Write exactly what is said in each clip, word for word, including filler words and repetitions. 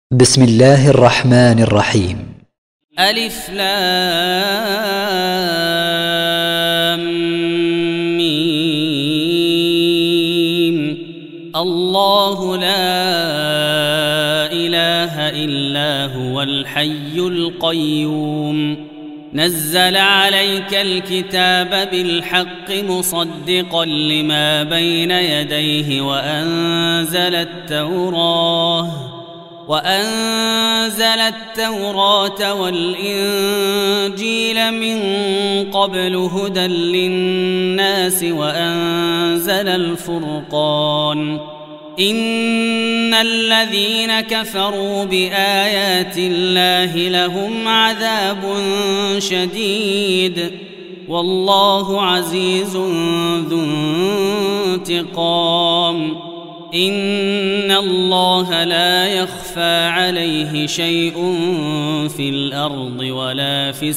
بسم الله الرحمن الرحيم. ألف لام ميم. الله لا إله إلا هو الحي القيوم نزل عليك الكتاب بالحق مصدقا لما بين يديه وأنزل التوراة وأنزل التوراة والإنجيل من قبل هدى للناس وأنزل الفرقان إن الذين كفروا بآيات الله لهم عذاب شديد والله عزيز ذو انتقام إن الله لا يخفى عليه شيء في الأرض ولا في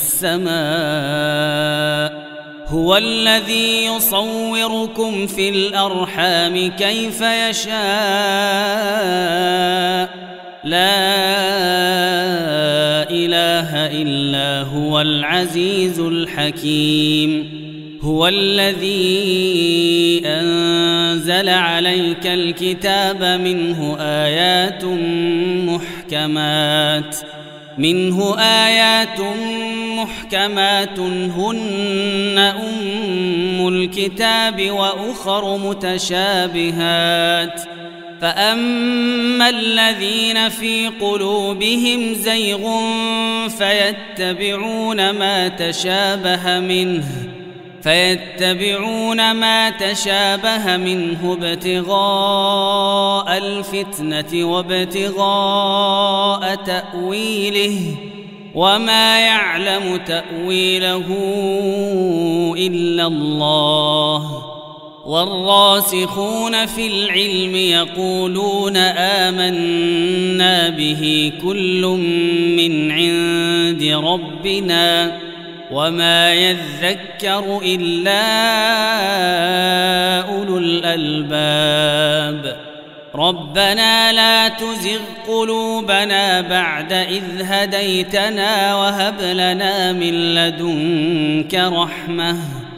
السماء هو الذي يصوركم في الأرحام كيف يشاء لا إله إلا هو العزيز الحكيم هو الذي أنزل عليك الكتاب منه آيات محكمات منه آيات محكمات هن أم الكتاب وأخر متشابهات فأما الذين في قلوبهم زيغ فيتبعون ما تشابه منه فيتبعون ما تشابه منه ابتغاء الفتنة وابتغاء تأويله وما يعلم تأويله إلا الله والراسخون في العلم يقولون آمنا به كل من عند ربنا وما يذكر إلا أولو الألباب ربنا لا تزغ قلوبنا بعد إذ هديتنا وهب لنا من لدنك رحمة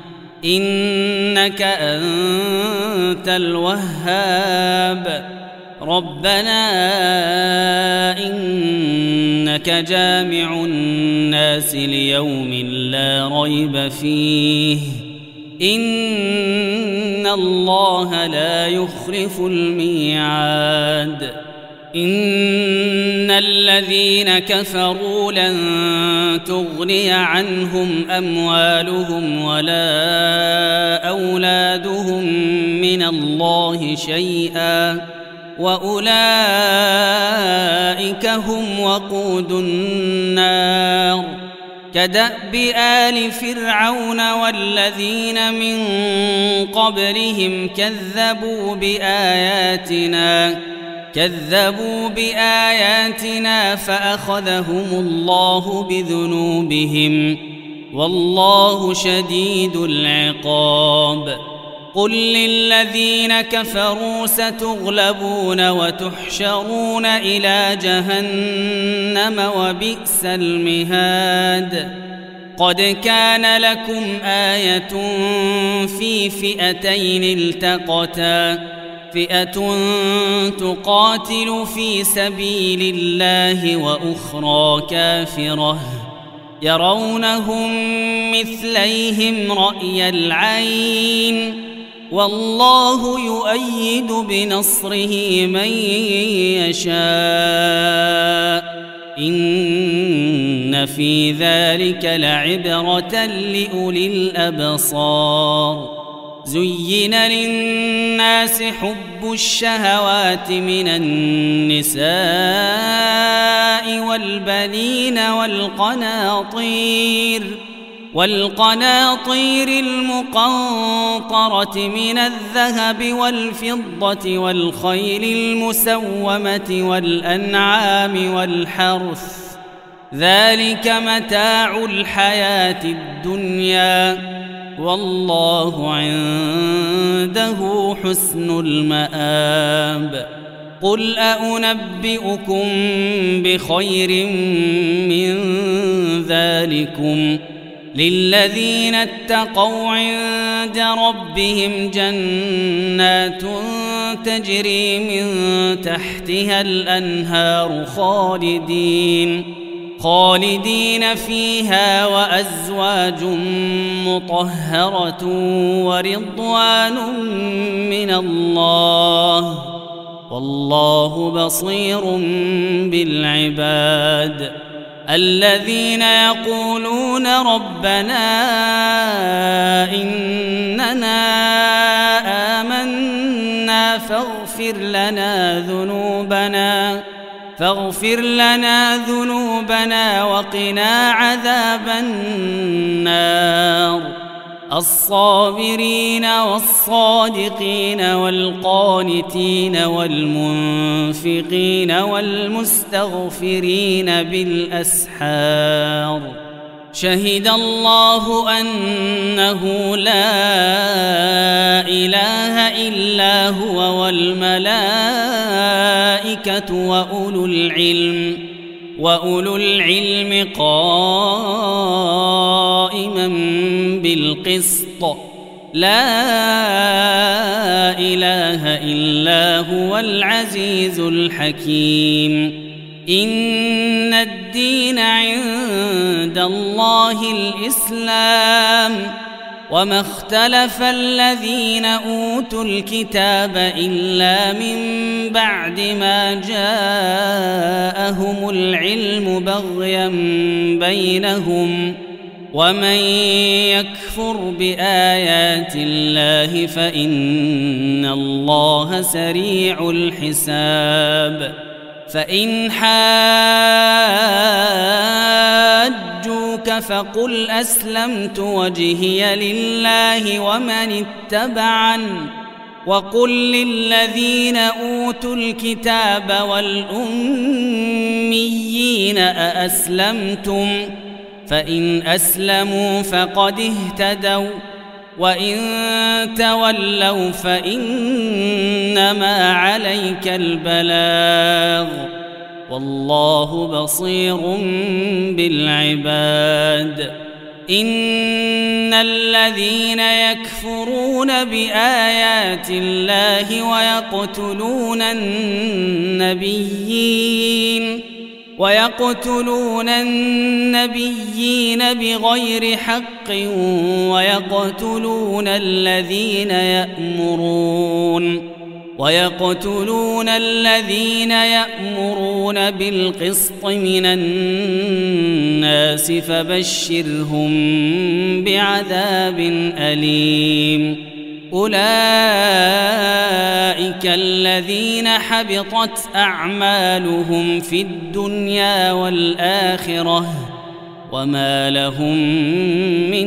إنك أنت الوهاب ربنا إنك جامع الناس ليوم لا ريب فيه إن الله لا يخلف الميعاد إن الذين كفروا لن تغني عنهم أموالهم ولا أولادهم من الله شيئا وأولئك هم وقود النار كدأب آل فرعون والذين من قبلهم كذبوا بآياتنا كذبوا بآياتنا فأخذهم الله بذنوبهم والله شديد العقاب قل للذين كفروا ستغلبون وتحشرون إلى جهنم وبئس المهاد قد كان لكم آية في فئتين التقتا فئة تقاتل في سبيل الله وأخرى كافرة يرونهم مثليهم رأي العين والله يؤيد بنصره من يشاء إن في ذلك لعبرة لأولي الأبصار زين للناس حب الشهوات من النساء والبنين والقناطير والقناطير المقنطرة من الذهب والفضة والخيل المسومة والأنعام والحرث ذلك متاع الحياة الدنيا والله عنده حسن المآب قل أنبئكم بخير من ذلكم للذين اتقوا عند ربهم جنات تجري من تحتها الأنهار خالدين خالدين فيها وأزواج مطهرة ورضوان من الله والله بصير بالعباد الذين يقولون ربنا إننا آمنا فاغفر لنا ذنوبنا فاغفر لنا ذنوبنا وقنا عذاب النار الصابرين والصادقين والقانتين والمنفقين والمستغفرين بالأسحار شهد الله أنه لا إله إلا هو والملائكة وأولو العلم وأولو العلم قائما بالقسط لا إله إلا هو العزيز الحكيم إن الدين عند الله الإسلام وما اختلف الذين أوتوا الكتاب إلا من بعد ما جاءهم العلم بغيا بينهم ومن يكفر بآيات الله فإن الله سريع الحساب فإن حاجوك فقل أسلمت وجهي لله ومن اتبعن وقل للذين أوتوا الكتاب والأميين أأسلمتم فإن أسلموا فقد اهتدوا وإن تولوا فإنما عليك البلاغ والله بصير بالعباد إن الذين يكفرون بآيات الله ويقتلون النبيين ويقتلون النبيين بغير حق ويقتلون الذين يأمرون ويقتلون الذين يأمرون بالقسط من الناس فبشرهم بعذاب أليم أولئك الذين حبطت أعمالهم في الدنيا والآخرة وما لهم من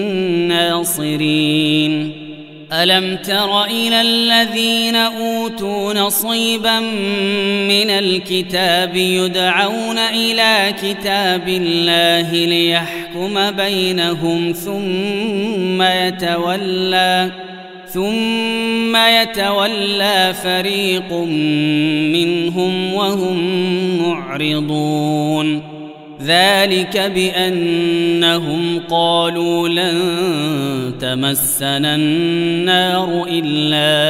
ناصرين ألم تر إلى الذين أوتوا نصيبا من الكتاب يدعون إلى كتاب الله ليحكم بينهم ثم يتولى ثم يتولى فريق منهم وهم معرضون ذلك بأنهم قالوا لن تمسنا النار إلا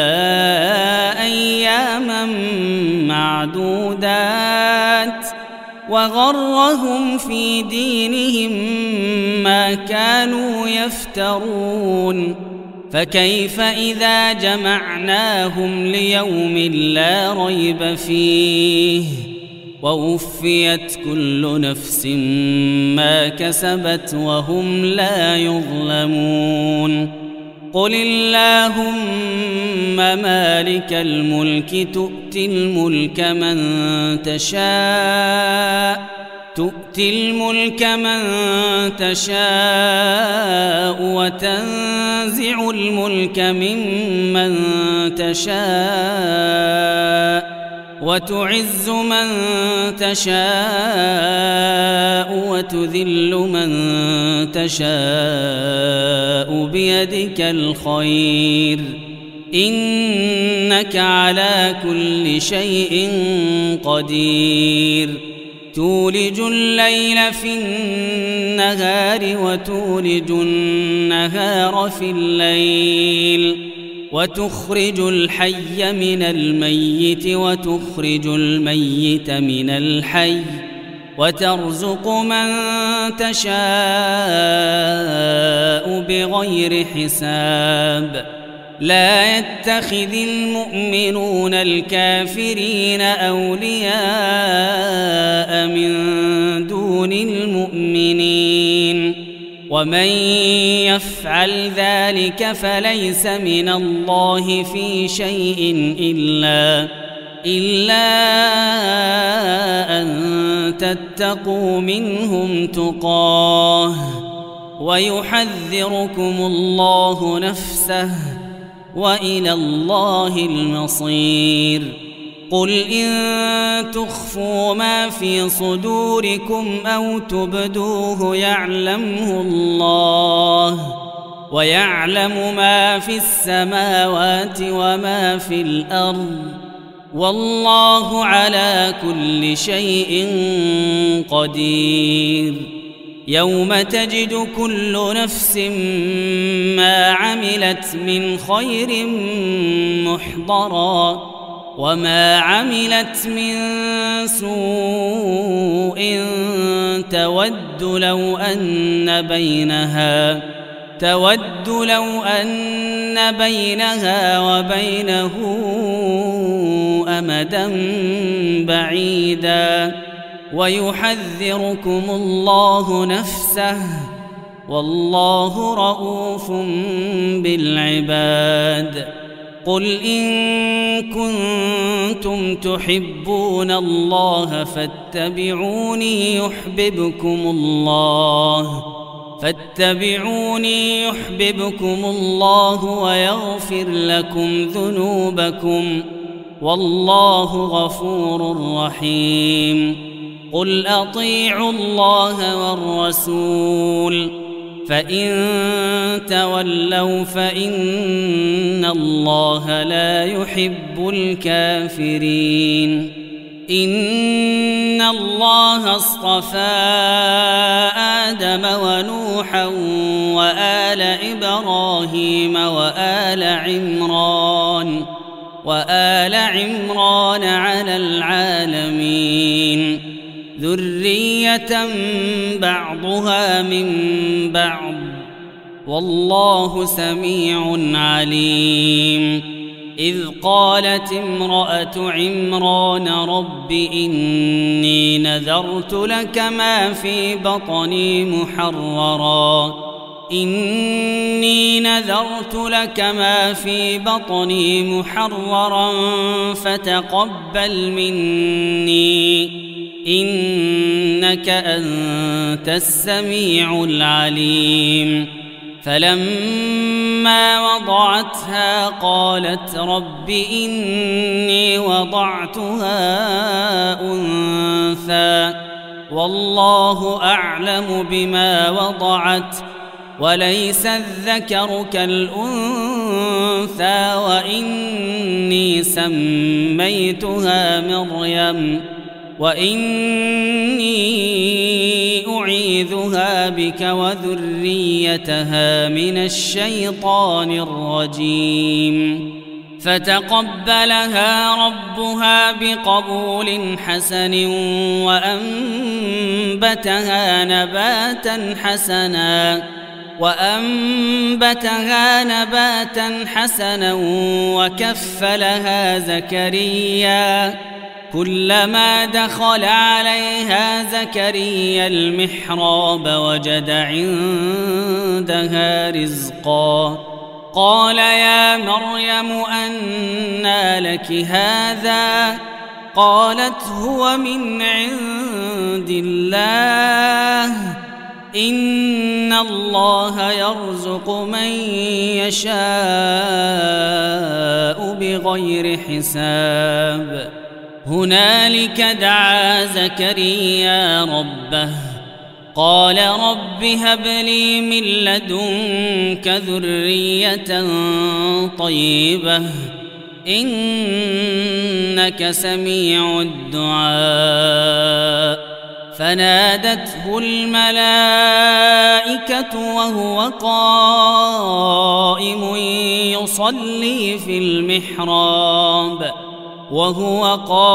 أياما معدودات وغرهم في دينهم ما كانوا يفترون فكيف إذا جمعناهم ليوم لا ريب فيه ووفيت كل نفس ما كسبت وهم لا يظلمون قل اللهم مالك الملك تؤتي الملك من تشاء تؤتي الملك من تشاء وتنزع الملك ممن تشاء وتعز من تشاء وتذل من تشاء بيدك الخير إنك على كل شيء قدير تولج الليل في النهار وتولج النهار في الليل وتخرج الحي من الميت وتخرج الميت من الحي وترزق من تشاء بغير حساب لا يتخذ المؤمنون الكافرين أولياء من دون المؤمنين ومن يفعل ذلك فليس من الله في شيء إلا إلا أن تتقوا منهم تقاه ويحذركم الله نفسه وإلى الله المصير قل إن تخفوا ما في صدوركم أو تبدوه يعلمه الله ويعلم ما في السماوات وما في الأرض والله على كل شيء قدير يوم تجد كل نفس ما عملت من خير محضرا وما عملت من سوء تود لو أن بينها تود لو أن بينها وبينه أمدا بعيدا ويحذركم الله نفسه والله رؤوف بالعباد قل إن كنتم تحبون الله فاتبعوني يحببكم الله فاتبعوني يحببكم الله ويغفر لكم ذنوبكم والله غفور رحيم قل أطيعوا الله والرسول فإن تولوا فإن الله لا يحب الكافرين إن الله اصطفى آدم ونوحا وآل إبراهيم وآل عمران وآل عمران على العالمين ذرية بعضها من بعض والله سميع عليم إذ قالت امرأة عمران رب إني نذرت لك ما في بطني محررا إني نذرت لك ما في بطني محررا فتقبل مني إنك أنت السميع العليم فلما وضعتها قالت رب إني وضعتها أنثى والله أعلم بما وضعت وليس الذكر كالأنثى وإني سميتها مريم وإني أعيذها بك وذريتها من الشيطان الرجيم فتقبلها ربها بقبول حسن وأنبتها نباتا حسنا وأنبتها نباتا حسنا وكفلها زكريا كلما دخل عليها زكريا المحراب وجد عندها رزقا قال يا مريم أنى لك هذا قالت هو من عند الله إن الله يرزق من يشاء بغير حساب هنالك دعا زكريا ربه قال رب هب لي من لدنك ذرية طيبة إنك سميع الدعاء فنادته الملائكة وهو قائم يصلي في المحراب وهو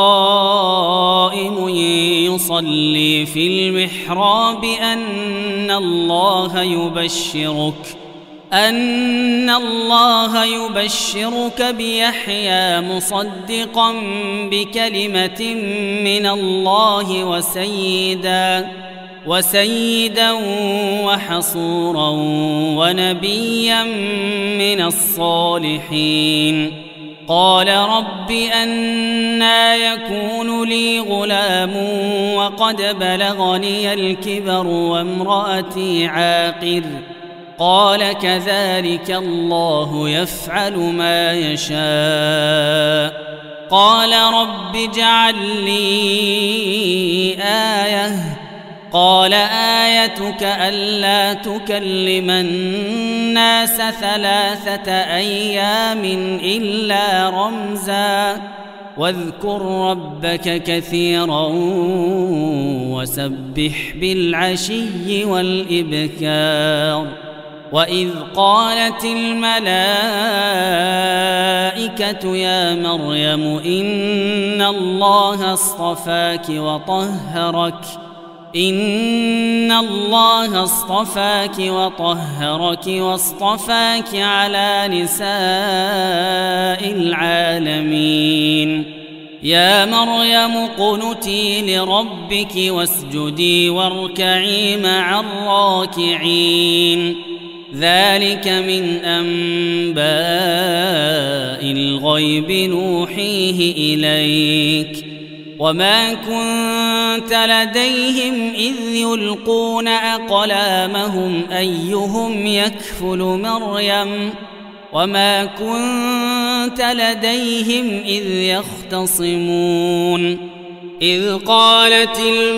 قائم يصلي في المحراب أن الله يبشرك أن الله يبشرك بيحيى مصدقا بكلمة من الله وسيدا وسيدا وحصورا ونبيا من الصالحين قال رب أنى يكون لي غلام وقد بلغني الكبر وامرأتي عاقر قال كذلك الله يفعل ما يشاء قال رب اجعل لي آية قال آيتك ألا تكلم الناس ثلاثة أيام إلا رمزا واذكر ربك كثيرا وسبح بالعشي والإبكار وإذ قالت الملائكة يا مريم إن الله اصطفاك وطهرك إن الله اصطفاك وطهرك واصطفاك على نساء العالمين يا مريم اقنتي لربك واسجدي واركعي مع الراكعين ذلك من أنباء الغيب نوحيه إليك وما كنت لديهم إذ يلقون أقلامهم أيهم يكفل مريم وما كنت لديهم إذ يختصمون إذ قالت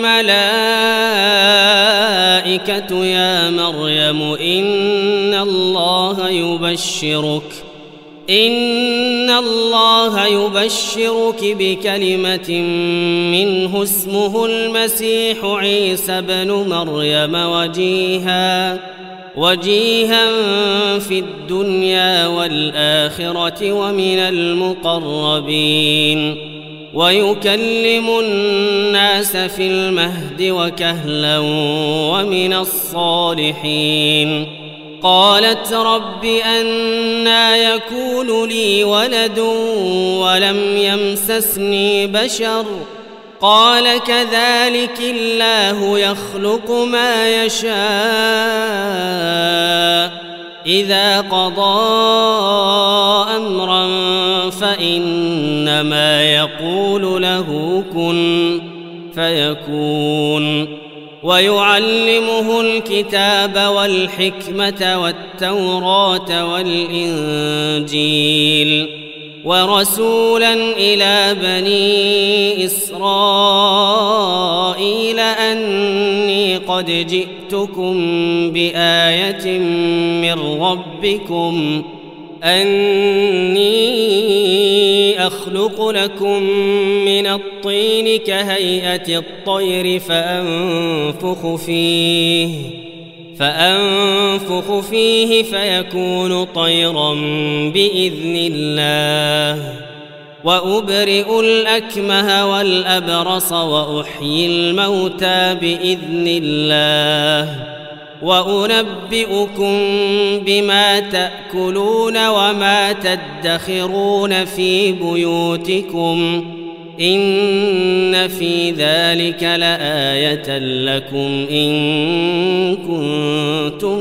الملائكة يا مريم إن الله يبشرك إن الله يبشرك بكلمة منه اسمه المسيح عيسى بن مريم وجيها وجيها في الدنيا والآخرة ومن المقربين ويكلم الناس في المهد وكهلا ومن الصالحين قالت رب أنى يكون لي ولد ولم يمسسني بشر قال كذلك الله يخلق ما يشاء إذا قضى أمرا فإنما يقول له كن فيكون ويعلمه الكتاب والحكمة والتوراة والإنجيل ورسولا إلى بني إسرائيل أني قد جئتكم بآية من ربكم أني أخلق لكم من الطين كهيئة الطير فأنفخ فيه فأنفخ فيه فيكون طيرا بإذن الله وأبرئ الأكمه والأبرص وأحيي الموتى بإذن الله وأنبئكم بما تأكلون وما تدخرون في بيوتكم إن في ذلك لآية لكم إن كنتم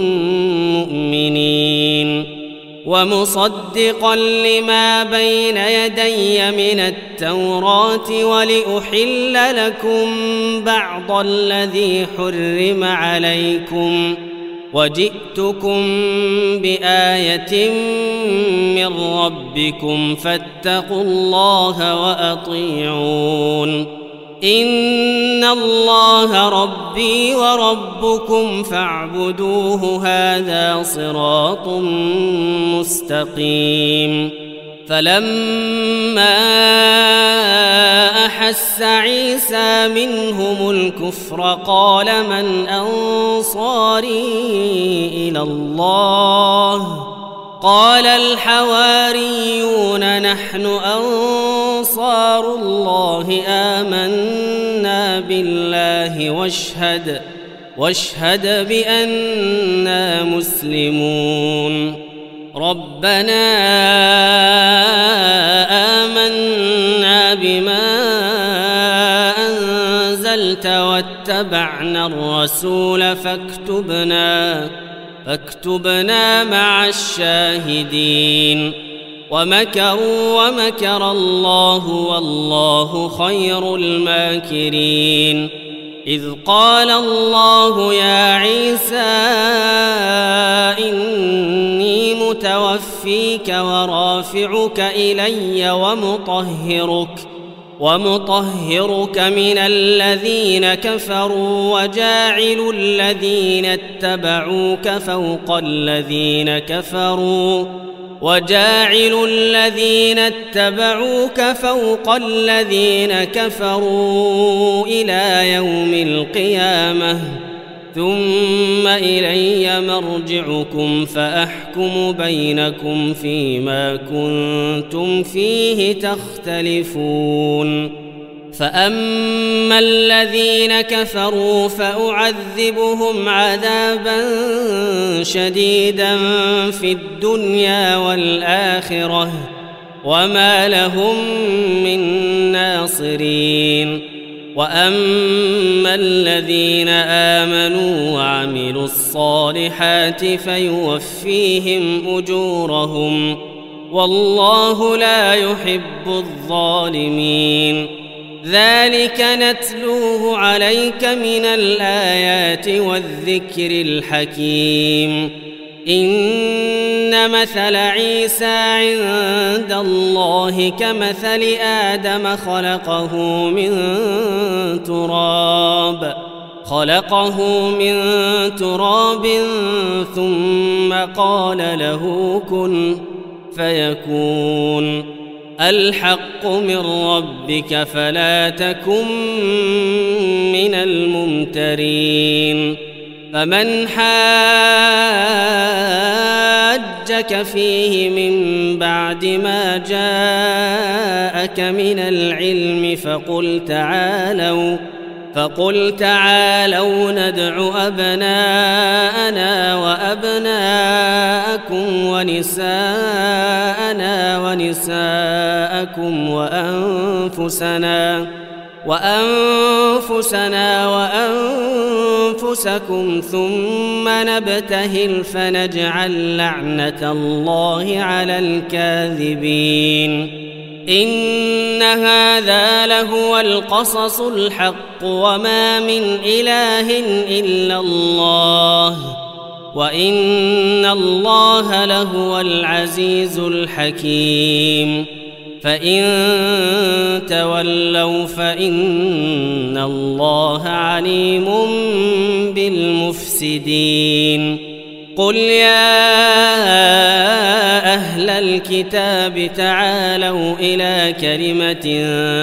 مؤمنين ومصدقا لما بين يدي من التوراة ولأحل لكم بعض الذي حرم عليكم وجئتكم بآية من ربكم فاتقوا الله وأطيعون إن الله ربي وربكم فاعبدوه هذا صراط مستقيم فلما أحس عيسى منهم الكفر قال من أنصاري إلى الله قال الحواريون نحن أنصار الله آمنا بالله واشهد واشهد بأننا مسلمون ربنا آمنا بما أنزلت واتبعنا الرسول فاكتبنا فاكتبنا مع الشاهدين ومكروا ومكر الله والله خير الماكرين إذ قال الله يا عيسى إني متوفيك ورافعك إلي ومطهرك ومطهرك من الذين كفروا وجاعل الذين اتبعوك فوق الذين كفروا وجاعل الذين اتبعوك فوق الذين كفروا إلى يوم القيامة ثم إلي مرجعكم فأحكم بينكم فيما كنتم فيه تختلفون فأما الذين كفروا فأعذبهم عذابا شديدا في الدنيا والآخرة وما لهم من ناصرين وأما الذين آمنوا وعملوا الصالحات فيوفيهم أجورهم والله لا يحب الظالمين ذلك نتلوه عليك من الآيات والذكر الحكيم إن مثل عيسى عند الله كمثل آدم خلقه من تراب خلقه من تراب ثم قال له كن فيكون الحق من ربك فلا تكن من الممترين فمن حاجك فيه من بعد ما جاءك من العلم فقل تعالوا فقل تعالوا ندع أبناءنا وأبناءكم ونساءنا ونساءكم وأنفسنا وأنفسنا وأنفسكم ثم نبتهل فنجعل لعنة الله على الكاذبين إن هذا لهو القصص الحق وما من إله إلا الله وإن الله لهو العزيز الحكيم فإن تولوا فإن الله عليم بالمفسدين قل يا أهل الكتاب تعالوا إلى كلمة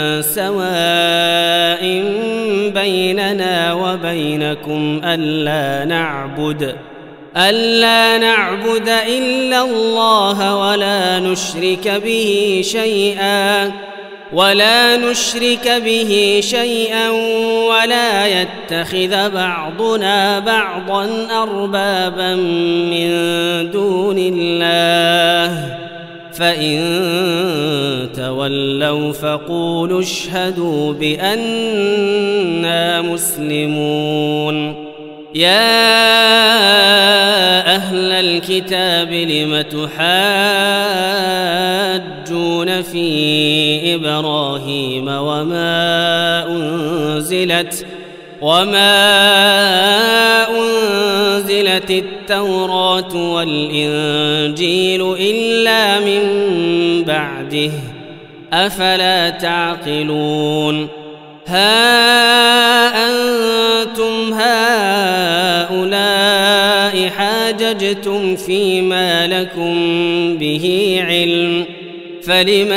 سواء بيننا وبينكم ألا نعبد ألا نعبد إلا الله ولا نشرك به شيئا ولا نشرك به شيئا ولا يتخذ بعضنا بعضا أربابا من دون الله فإن تولوا فقولوا اشهدوا بأننا مسلمون يا أهل الكتاب لم تحاجون في إبراهيم وما أنزلت وما أنزلت التوراة والإنجيل إلا من بعده أفلا تعقلون ها أنتم هؤلاء حاججتم فيما لكم به علم فلم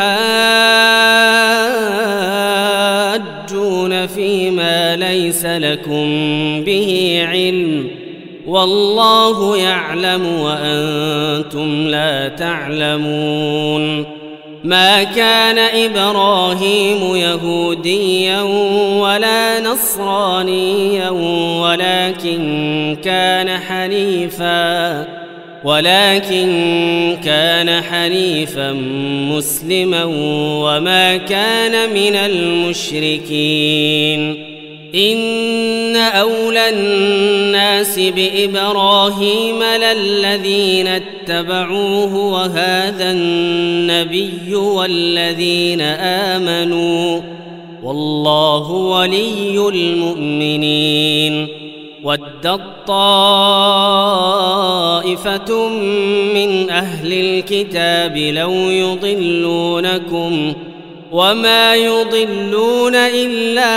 تحاجون فيما ليس لكم به علم والله يعلم وأنتم لا تعلمون ما كان إبراهيم يهوديا ولا نصرانيا ولكن كان حنيفا ولكن كان حنيفا مسلما وما كان من المشركين إن أولى الناس بإبراهيم للذين اتبعوه وهذا النبي والذين آمنوا والله ولي المؤمنين ودت طائفة من أهل الكتاب لو يضلونكم وما يضلون إلا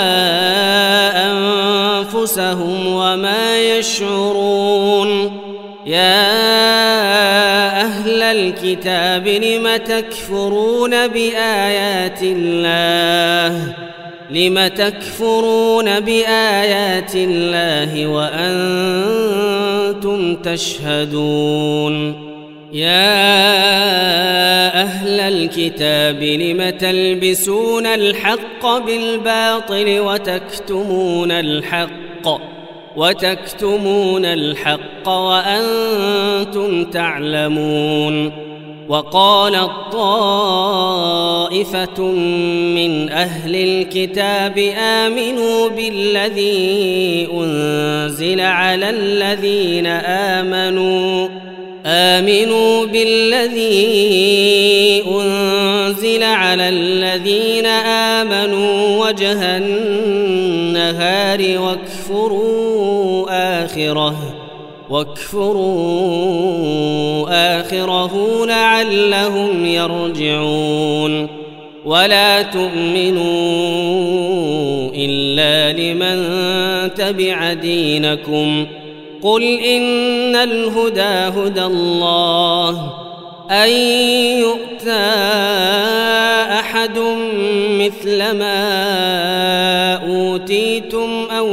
أنفسهم وما يشعرون يا أهل الكتاب لم تكفرون بآيات الله لم تكفرون بآيات الله وأنتم تشهدون يا أهل الكتاب لم تلبسون الحق بالباطل وتكتمون الحق وتكتمون الحق وأنتم تعلمون وقالت طائفة من أهل الكتاب آمنوا بالذي أنزل على الذين آمنوا آمنوا بالذي أنزل على الذين آمنوا وجه النهار واكفروا آخره واكفروا آخره لعلهم يرجعون ولا تؤمنوا إلا لمن تبع دينكم قل إن الهدى هدى الله أن يؤتى أحد مثل ما أوتيتم أو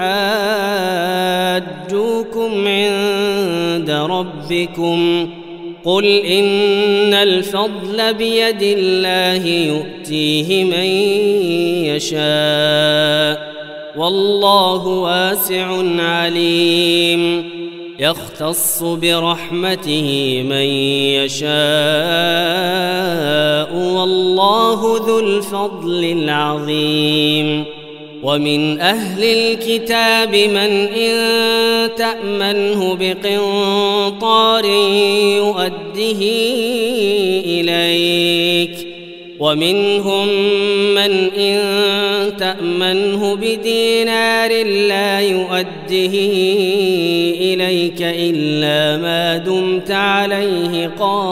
يحاجوكم عند ربكم قل إن الفضل بيد الله يؤتيه من يشاء والله واسع عليم يختص برحمته من يشاء والله ذو الفضل العظيم ومن أهل الكتاب من إن تأمنه بقنطار يؤده إليك ومنهم من إن تأمنه بدينار لا يؤده إليك إلا ما دمت عليه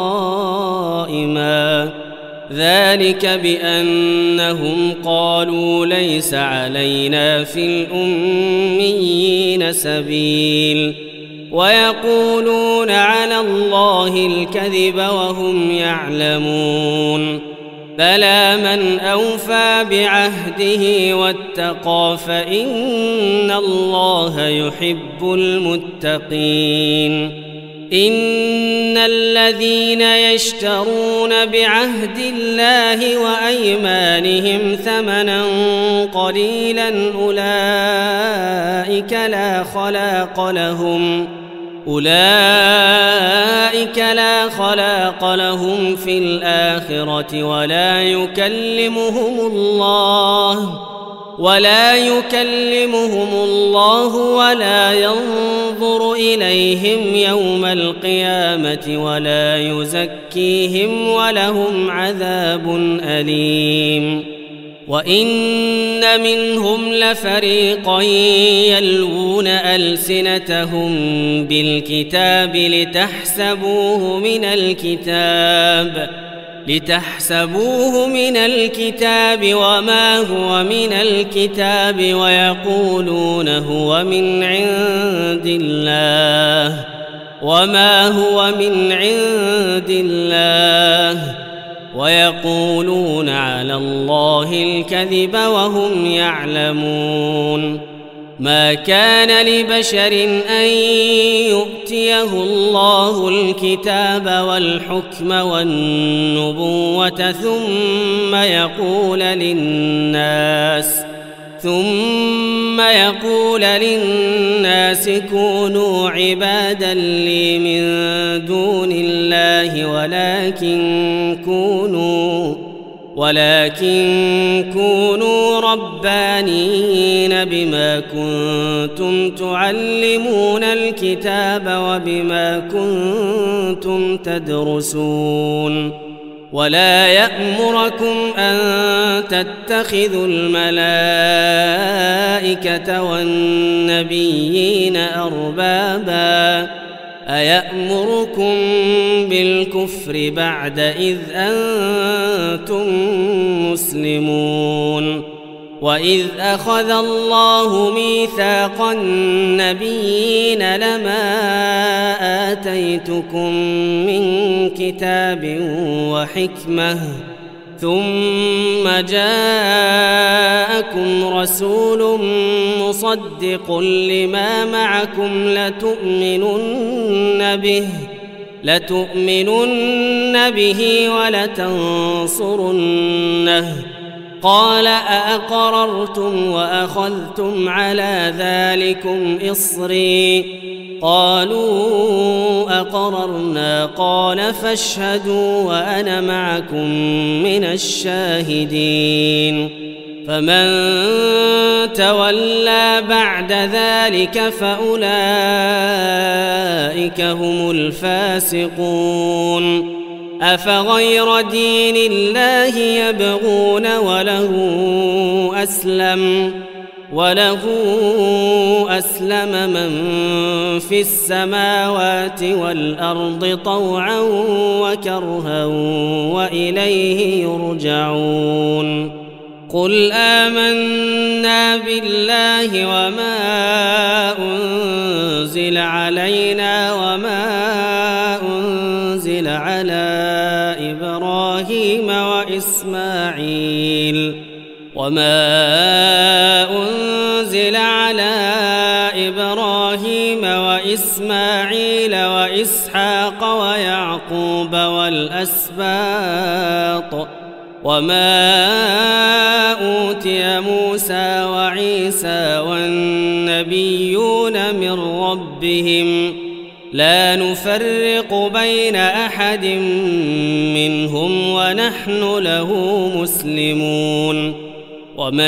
قائما ذلك بأنهم قالوا ليس علينا في الأميين سبيل ويقولون على الله الكذب وهم يعلمون بلى من أوفى بعهده واتقى فإن الله يحب المتقين إن الذين يشترون بعهد الله وأيمانهم ثمنا قليلا أولئك لا خلاق لهم أولئك لا خلاق لهم في الآخرة ولا يكلمهم الله ولا يكلمهم الله ولا ينظر إليهم يوم القيامة ولا يزكيهم ولهم عذاب أليم وإن منهم لفريقا يلوون ألسنتهم بالكتاب لتحسبوه من الكتاب لتحسبوه من الكتاب وما هو من الكتاب ويقولون هو من عند الله وما هو من عند الله ويقولون على الله الكذب وهم يعلمون. ما كان لبشر أن يؤتيه الله الكتاب والحكم والنبوة ثم يقول للناس ثم يقول للناس كونوا عبادا لي من دون الله ولكن كونوا ولكن كونوا ربانيين بما كنتم تعلمون الكتاب وبما كنتم تدرسون. ولا يأمركم أن تتخذوا الملائكة والنبيين أربابا أيأمركم بالكفر بعد إذ أنتم مسلمون. وإذ أخذ الله ميثاق النبيين لما آتيتكم من كتاب وحكمة ثم جاءكم رسول مصدق لما معكم لتؤمنن به لتؤمنن به ولتنصرنه قال أأقررتم وأخذتم على ذلكم إصري قالوا أقررنا قال فاشهدوا وأنا معكم من الشاهدين. فمن تولى بعد ذلك فأولئك هم الفاسقون. أفغير دين الله يبغون وله أسلم وله أسلم من في السماوات والأرض طوعا وكرها وإليه يرجعون. قل آمنا بالله وما أنزل علينا وما أنزل على إبراهيم وإسماعيل وما أنزل على إبراهيم وإسماعيل وإسحاق ويعقوب والأسباط وما أوتي موسى وعيسى والنبيون من ربهم لا نفرق بين أحد منهم ونحن له مسلمون. ومن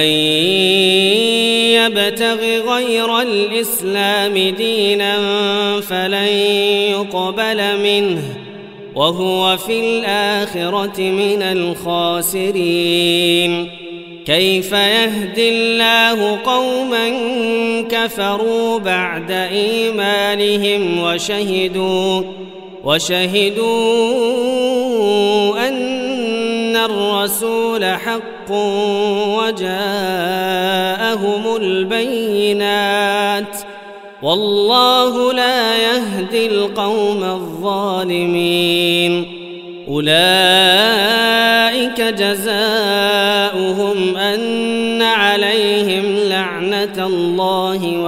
يبتغ غير الإسلام دينا فلن يقبل منه وهو في الآخرة من الخاسرين. كيف يهدي الله قوما كفروا بعد إيمانهم وشهدوا وشهدوا أن الرسول حق وجاءهم البينات والله لا يهدي القوم الظالمين. أولئك جزاؤهم أن عليهم لعنة الله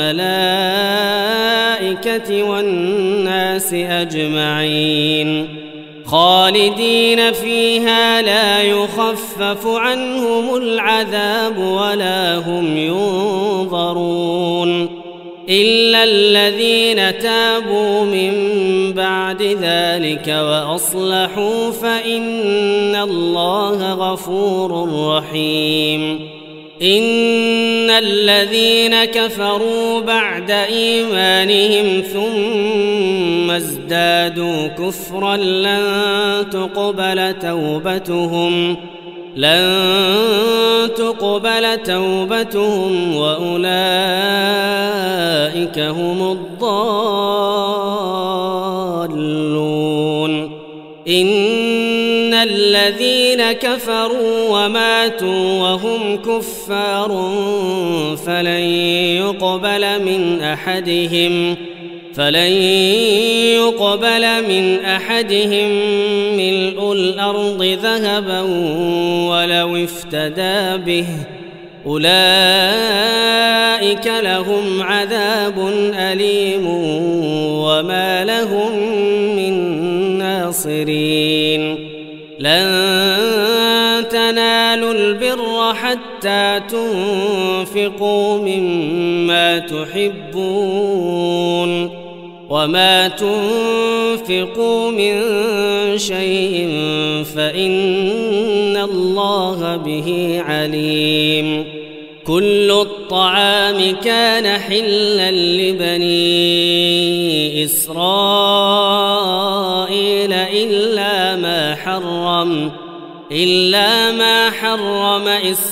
والملائكة والناس أجمعين خالدين فيها لا يخفف عنهم العذاب ولا هم ينظرون إلا الذين تابوا من بعد ذلك وأصلحوا فإن الله غفور رحيم. إن الذين كفروا بعد إيمانهم ثم ازدادوا كفرا لن تقبل توبتهم لن تقبل توبتهم وأولئك هم الضالون. إن الذين كفروا وماتوا وهم كفار فلن يقبل من أحدهم فلن يقبل من أحدهم ملء الأرض ذهبا ولو افتدى به أولئك لهم عذاب أليم وما لهم من ناصرين لن تنالوا البر حتى تنفقوا مما تحبون وما تنفقوا من شيء فإن الله به عليم كل الطعام كان حلا لبني إسرائيل إلا ما حرم إلا ما حرم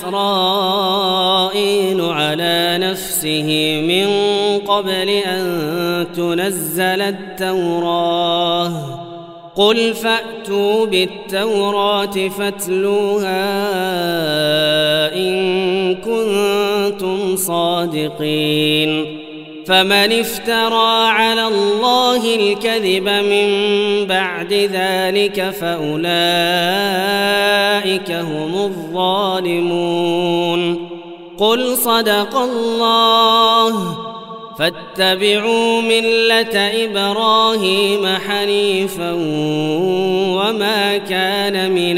إسرائيل على نفسه من قبل أن تنزل التوراة قل فأتوا بالتوراة فاتلوها إن كنتم صادقين فمن افترى على الله الكذب من بعد ذلك فأولئك هم الظالمون قل صدق الله فاتبعوا ملة إبراهيم حنيفا وما كان من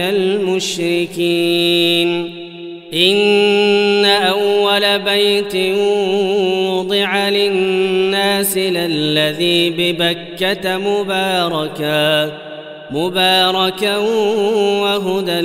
المشركين إن أول بيت وضع للناس للذي ببكة مباركا مباركا وهدى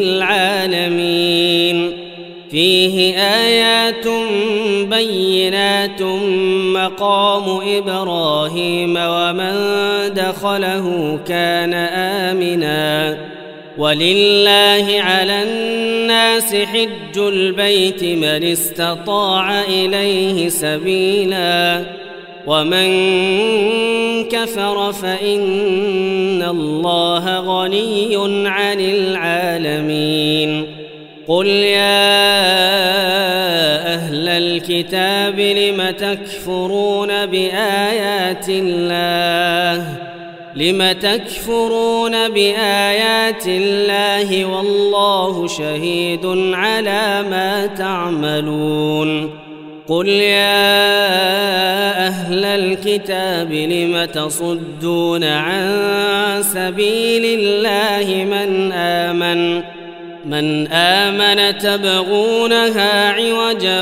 للعالمين فيه آيات بينات مقام إبراهيم ومن دخله كان آمنا ولله على الناس حج البيت من استطاع إليه سبيلا ومن كفر فإن الله غني عن العالمين قل يا أهل الكتاب لم تكفرون بآيات الله لم تكفرون بآيات الله والله شهيد على ما تعملون قل يا أهل الكتاب لم تصدون عن سبيل الله من آمن من آمن تبغونها عوجا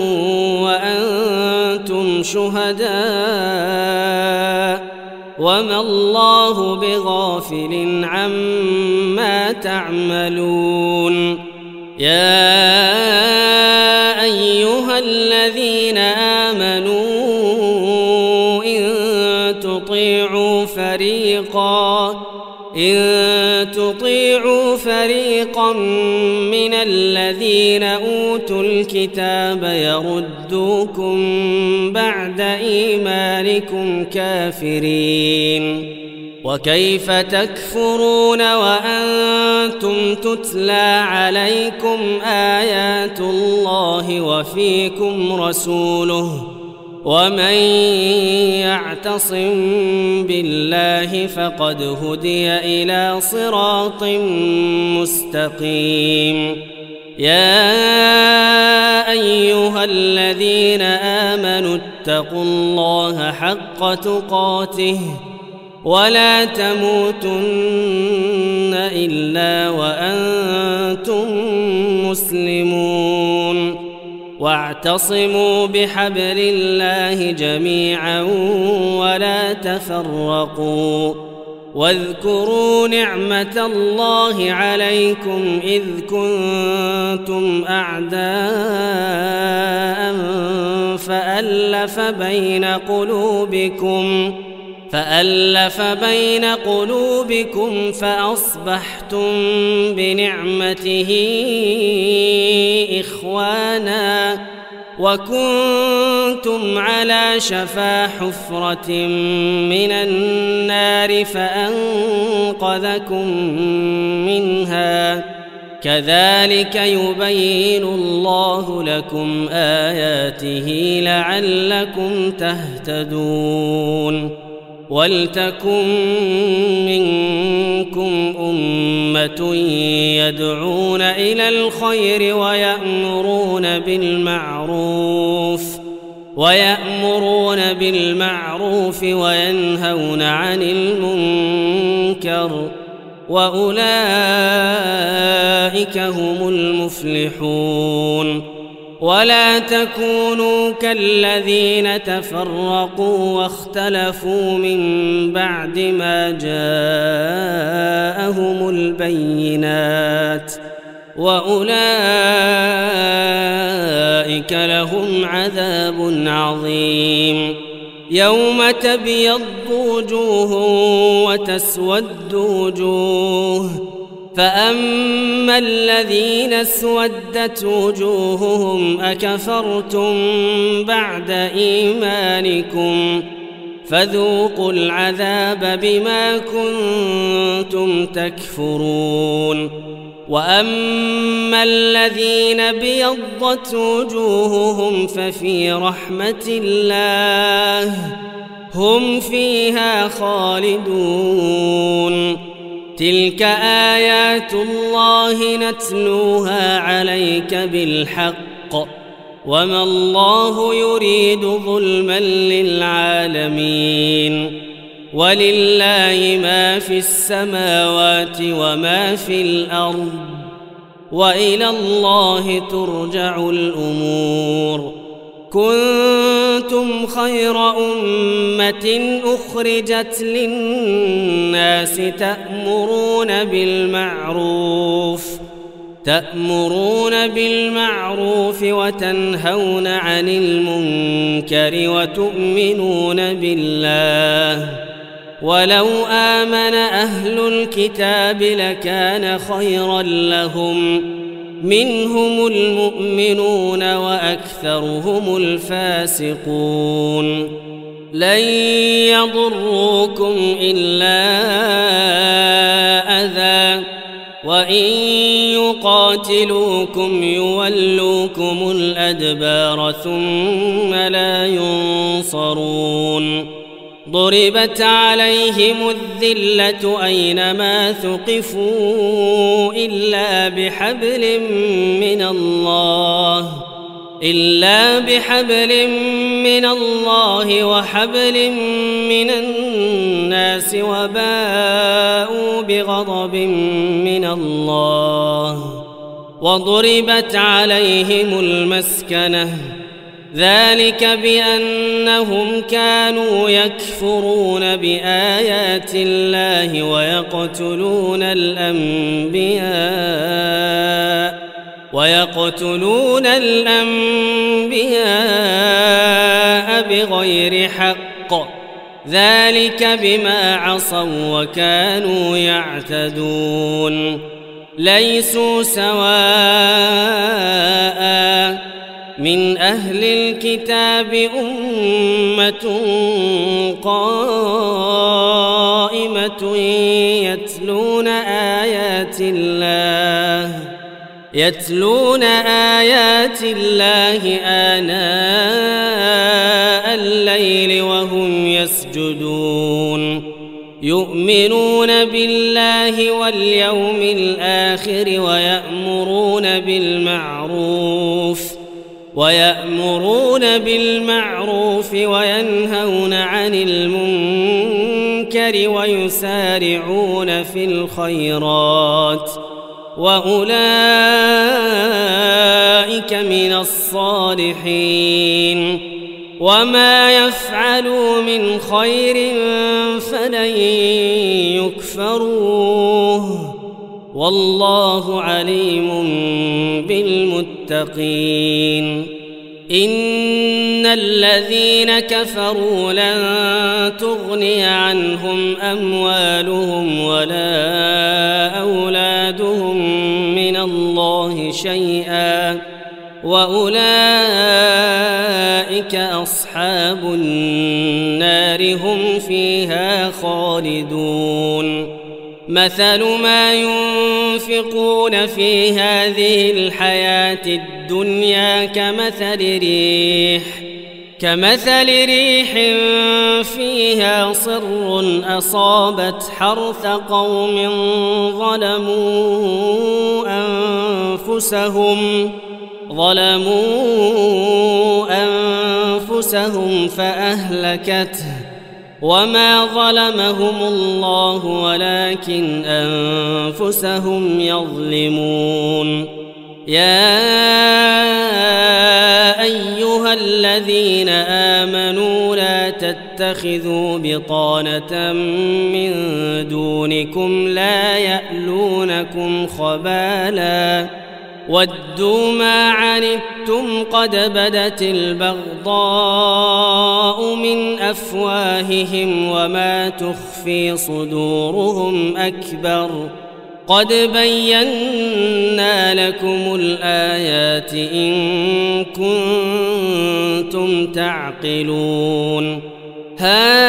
وأنتم شهداء وما الله بغافل عما تعملون يا أيها الذين آمنوا إن تطيعوا فريقا إن تطيعوا فريقا من الذين أوتوا الكتاب يردوكم بعد إيمانكم كافرين وكيف تكفرون وأنتم تتلى عليكم آيات الله وفيكم رسوله ومن يعتصم بالله فقد هدي إلى صراط مستقيم يا أيها الذين آمنوا اتقوا الله حق تقاته ولا تموتن إلا وأنتم مسلمون واعتصموا بحبل الله جميعا ولا تفرقوا واذكروا نعمة الله عليكم إذ كنتم أعداء فألف بين قلوبكم فألف بين قلوبكم فأصبحتم بنعمته إخوانا وكنتم على شفا حفرة من النار فأنقذكم منها كذلك يبين الله لكم آياته لعلكم تهتدون ولتكن منكم أمة يدعون إلى الخير ويأمرون بالمعروف ويأمرون بالمعروف وينهون عن المنكر وأولئك هم المفلحون ولا تكونوا كالذين تفرقوا واختلفوا من بعد ما جاءهم البينات وأولئك لهم عذاب عظيم يوم تبيض وجوه وتسود وجوه فأما الذين اسودت وجوههم أكفرتم بعد إيمانكم فذوقوا العذاب بما كنتم تكفرون وأما الذين بيضت وجوههم ففي رحمة الله هم فيها خالدون تلك آيات الله نتلوها عليك بالحق وما الله يريد ظلما للعالمين ولله ما في السماوات وما في الأرض وإلى الله ترجع الأمور كنتم خير أمة أخرجت للناس تأمرون بالمعروف تأمرون بالمعروف وتنهون عن المنكر وتؤمنون بالله ولو آمن أهل الكتاب لكان خيرا لهم منهم المؤمنون وأكثرهم الفاسقون لن يضروكم إلا أذى وإن يقاتلوكم يولوكم الأدبار ثم لا ينصرون ضربت عليهم الذلة أينما ثقفوا إلا بحبل من الله إلا بحبل من الله وحبل من الناس وباءوا بغضب من الله وضربت عليهم المسكنة ذلك بأنهم كانوا يكفرون بآيات الله ويقتلون الأنبياء ويقتلون الأنبياء بغير حق ذلك بما عصوا وكانوا يعتدون ليسوا سواء من أهل الكتاب أمة قائمة يتلون آيات الله يتلون آيات الله آناء الليل وهم يسجدون يؤمنون بالله واليوم الآخر ويأمرون بالمعروف ويأمرون بالمعروف وينهون عن المنكر ويسارعون في الخيرات وأولئك من الصالحين وما يفعلوا من خير فلن يكفروه والله عليم بالمتقين إن الذين كفروا لن تغني عنهم أموالهم ولا أولادهم من الله شيئا وأولئك أصحاب النار هم فيها خالدون مثل ما ينفقون في هذه الحياة الدنيا كمثل ريح كمثل ريح فيها صر أصابت حرث قوم ظلموا أنفسهم ظلموا أنفسهم فأهلكته وما ظلمهم الله ولكن أنفسهم يظلمون يا أيها الذين آمنوا لا تتخذوا بطانة من دونكم لا يألونكم خبالا ودوا ما عنتم قد بدت البغضاء من أفواههم وما تخفي صدورهم أكبر قد بينا لكم الآيات إن كنتم تعقلون ها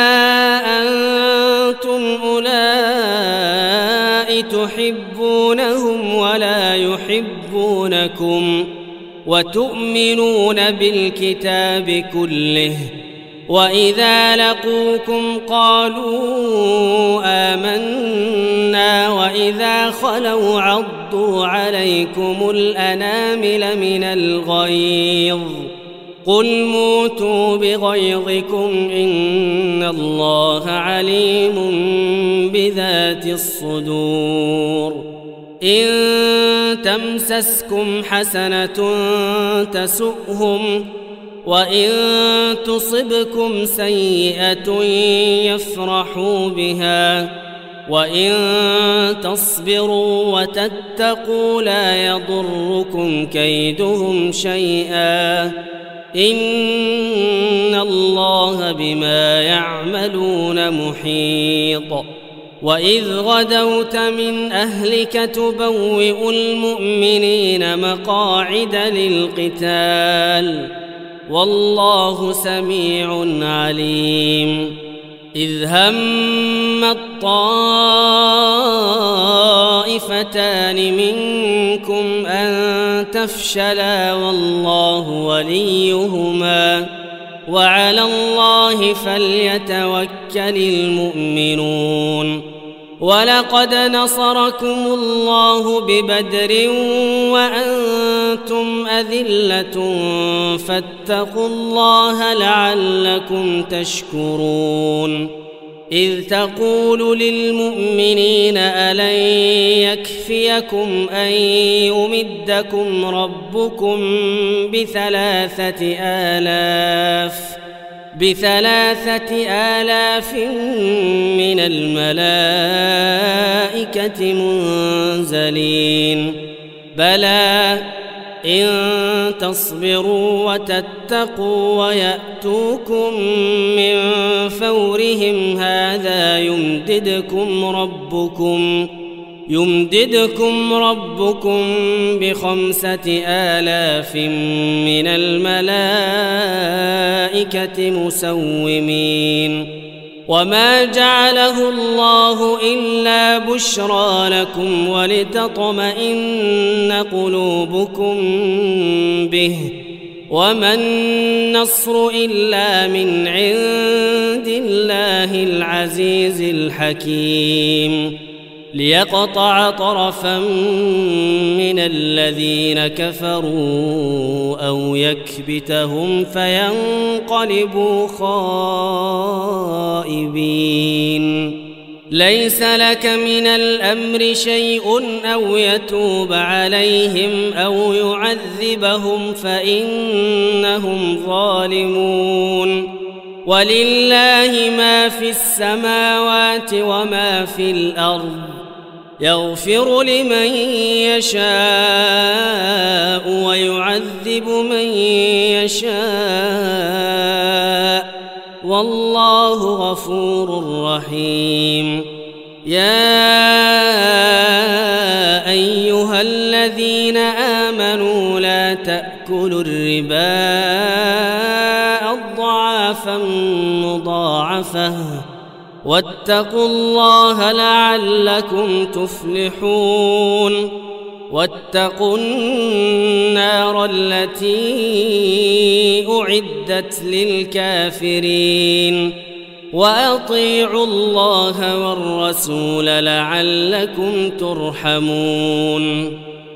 أنتم أولئك تحبونهم ولا يحبونكم وتؤمنون بالكتاب كله وإذا لقوكم قالوا آمنا وإذا خلوا عضوا عليكم الأنامل من الغيظ قل موتوا بغيظكم إن الله عليم بذات الصدور إن تمسسكم حسنة تسؤهم وإن تصبكم سيئة يفرحوا بها وإن تصبروا وتتقوا لا يضركم كيدهم شيئا إن الله بما يعملون محيط وإذ غدوت من أهلك تبوئ المؤمنين مقاعد للقتال والله سميع عليم إذ هم الطائفتان منكم أن تفشلا والله وليهما وعلى الله فليتوكل المؤمنون ولقد نصركم الله ببدر وأنتم أذلة فاتقوا الله لعلكم تشكرون إذ تقول للمؤمنين ألن يكفيكم أن يمدكم ربكم بثلاثة آلاف بثلاثة آلاف من الملائكة منزلين بلى إن تصبروا وتتقوا ويأتوكم من فورهم هذا يمددكم ربكم يمددكم ربكم بخمسة آلاف من الملائكة مسومين وما جعله الله إلا بشرى لكم ولتطمئن قلوبكم به وما النصر إلا من عند الله العزيز الحكيم ليقطع طرفا من الذين كفروا أو يكبتهم فينقلبوا خائبين ليس لك من الأمر شيء أو يتوب عليهم أو يعذبهم فإنهم ظالمون ولله ما في السماوات وما في الأرض يغفر لمن يشاء ويعذب من يشاء والله غفور رحيم يا أيها الذين آمنوا لا تأتوا تأكلوا الربا أضعافا مضاعفة واتقوا الله لعلكم تفلحون واتقوا النار التي أعدت للكافرين وأطيعوا الله والرسول لعلكم ترحمون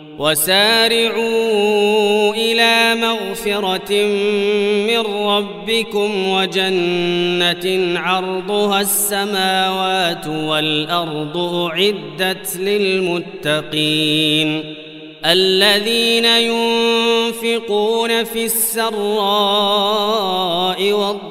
وسارعوا إلى مغفرة من ربكم وجنة عرضها السماوات والأرض أعدت للمتقين الذين ينفقون في السراء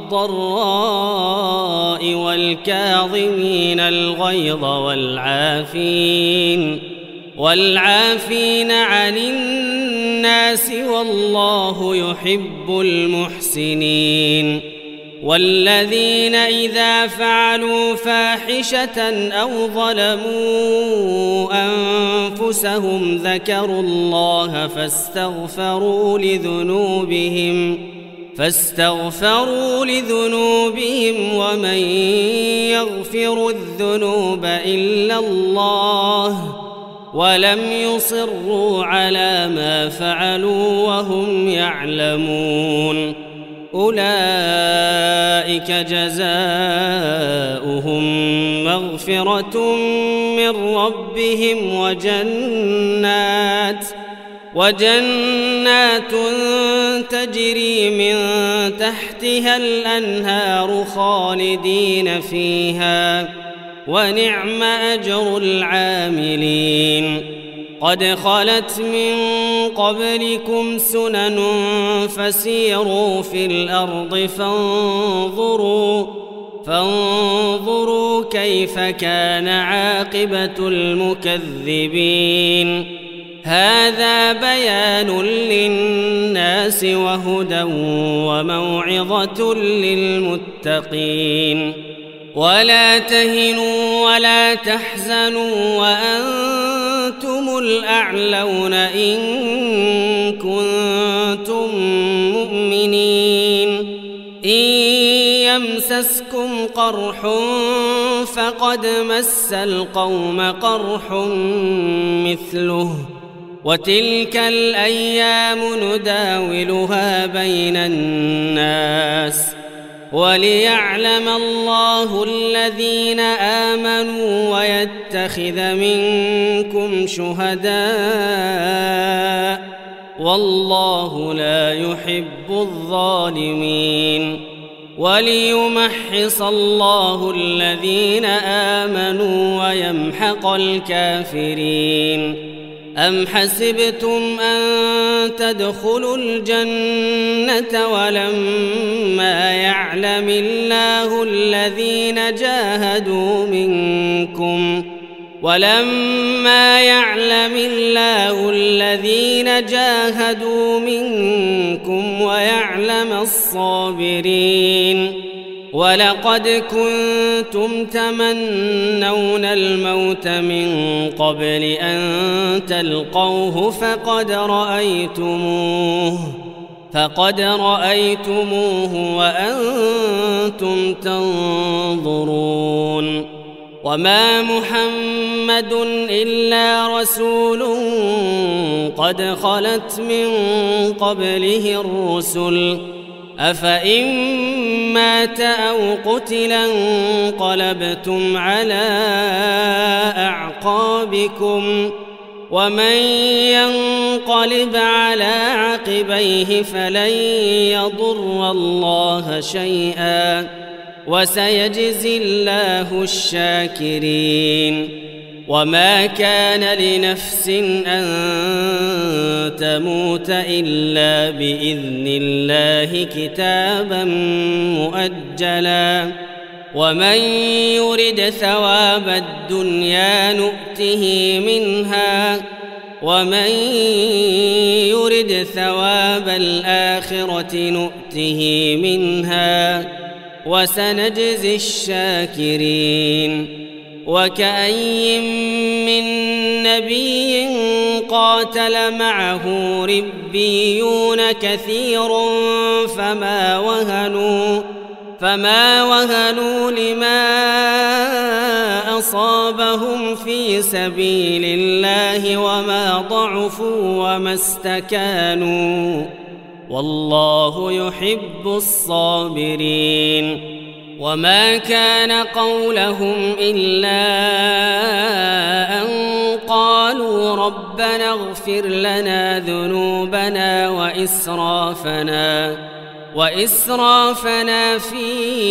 والضراء والكاظمين الغيظ والعافين والعافين عن الناس والله يحب المحسنين والذين إذا فعلوا فاحشة أو ظلموا أنفسهم ذكروا الله فاستغفروا لذنوبهم فاستغفروا لذنوبهم ومن يغفر الذنوب إلا الله ولم يصروا على ما فعلوا وهم يعلمون أولئك جزاؤهم مغفرة من ربهم وجنات وجنات تجري من تحتها الأنهار خالدين فيها ونعم أجر العاملين قد خلت من قبلكم سنن فسيروا في الأرض فانظروا فانظروا كيف كان عاقبة المكذبين هذا بيان للناس وهدى وموعظة للمتقين ولا تهنوا ولا تحزنوا وأنتم الأعلون إن كنتم مؤمنين إن يمسسكم قرح فقد مس القوم قرح مثله وتلك الأيام نداولها بين الناس وليعلم الله الذين آمنوا ويتخذ منكم شهداء والله لا يحب الظالمين وليمحص الله الذين آمنوا ويمحق الكافرين أم حسبتم أن تدخلوا الجنة ولما يعلم الله الذين جاهدوا منكم ولما يعلم الله الذين جاهدوا منكم ويعلم الصابرين ولقد كنتم تمنون الموت من قبل أن تلقوه فقد رأيتموه فقد رأيتموه وأنتم تنظرون وما محمد إلا رسول قد خلت من قبله الرسل أفإن مات أو قتلا انقلبتم على أعقابكم ومن ينقلب على عقبيه فلن يضر الله شيئا وسيجزي الله الشاكرين وما كان لنفس أن تموت إلا بإذن الله كتابا مؤجلا ومن يرد ثواب الدنيا نؤته منها ومن يرد ثواب الآخرة نؤته منها وسنجزي الشاكرين وكأي من نبي قاتل معه ربيون كثير فما وهنوا فما وهنوا لما أصابهم في سبيل الله وما ضعفوا وما استكانوا والله يحب الصابرين وما كان قولهم إلا أن قالوا ربنا اغفر لنا ذنوبنا وإسرافنا وإسرافنا في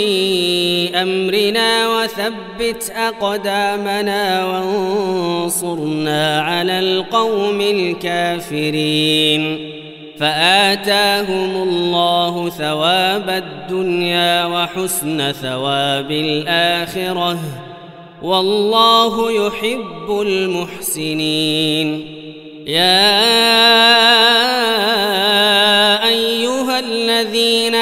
أمرنا وثبت أقدامنا وانصرنا على القوم الكافرين فآتاهم الله ثواب الدنيا وحسن ثواب الآخرة والله يحب المحسنين يا أيها الذين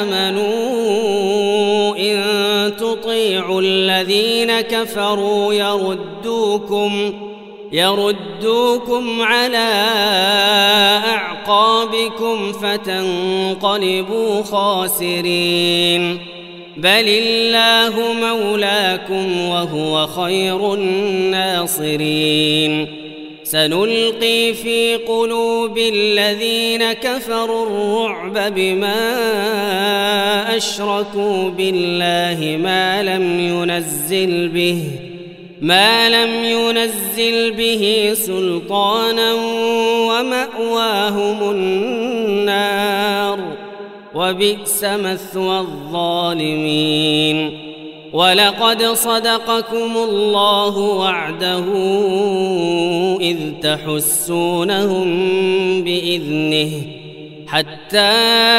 آمنوا إن تطيعوا الذين كفروا يردوكم يردوكم على أعقابكم فتنقلبوا خاسرين بل الله مولاكم وهو خير الناصرين سنلقي في قلوب الذين كفروا الرعب بما أشركوا بالله ما لم ينزل به ما لم ينزل به سلطانا ومأواهم النار وبئس مثوى الظالمين ولقد صدقكم الله وعده إذ تحسونهم بإذنه حتى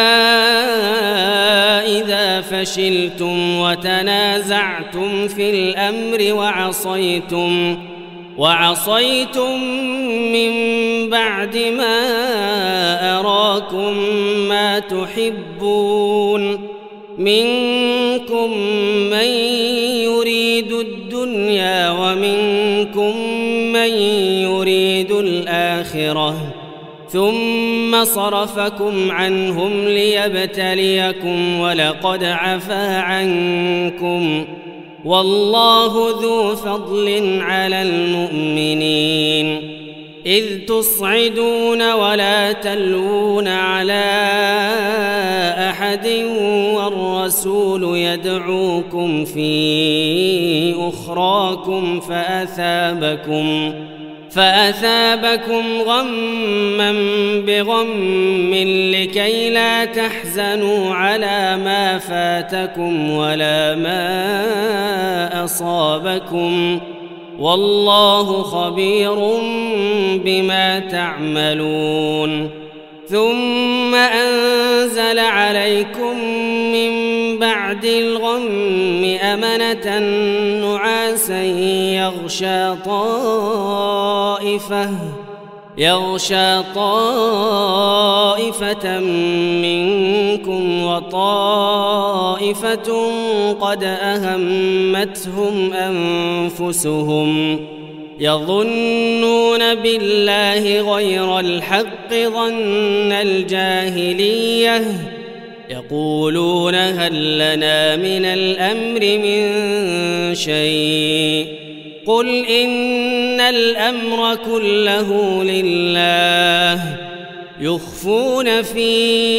إذا فشلتم وتنازعتم في الأمر وعصيتم وعصيتم من بعد ما أراكم ما تحبون منكم من يريد الدنيا ومنكم من يريد الآخرة ثم صرفكم عنهم ليبتليكم ولقد عفا عنكم والله ذو فضل على المؤمنين إذ تصعدون ولا تلوون على أحد والرسول يدعوكم في أخراكم فأثابكم فأثابكم غما بغم لكي لا تحزنوا على ما فاتكم ولا ما أصابكم والله خبير بما تعملون ثم أنزل عليكم من بعد الغم أمنة نعاسا يغشى طائفة يغشى طائفة منكم وطائفة قد أهمتهم أنفسهم يظنون بالله غير الحق ظن الجاهلية يقولون هل لنا من الأمر من شيء قل إن الأمر كله لله يخفون في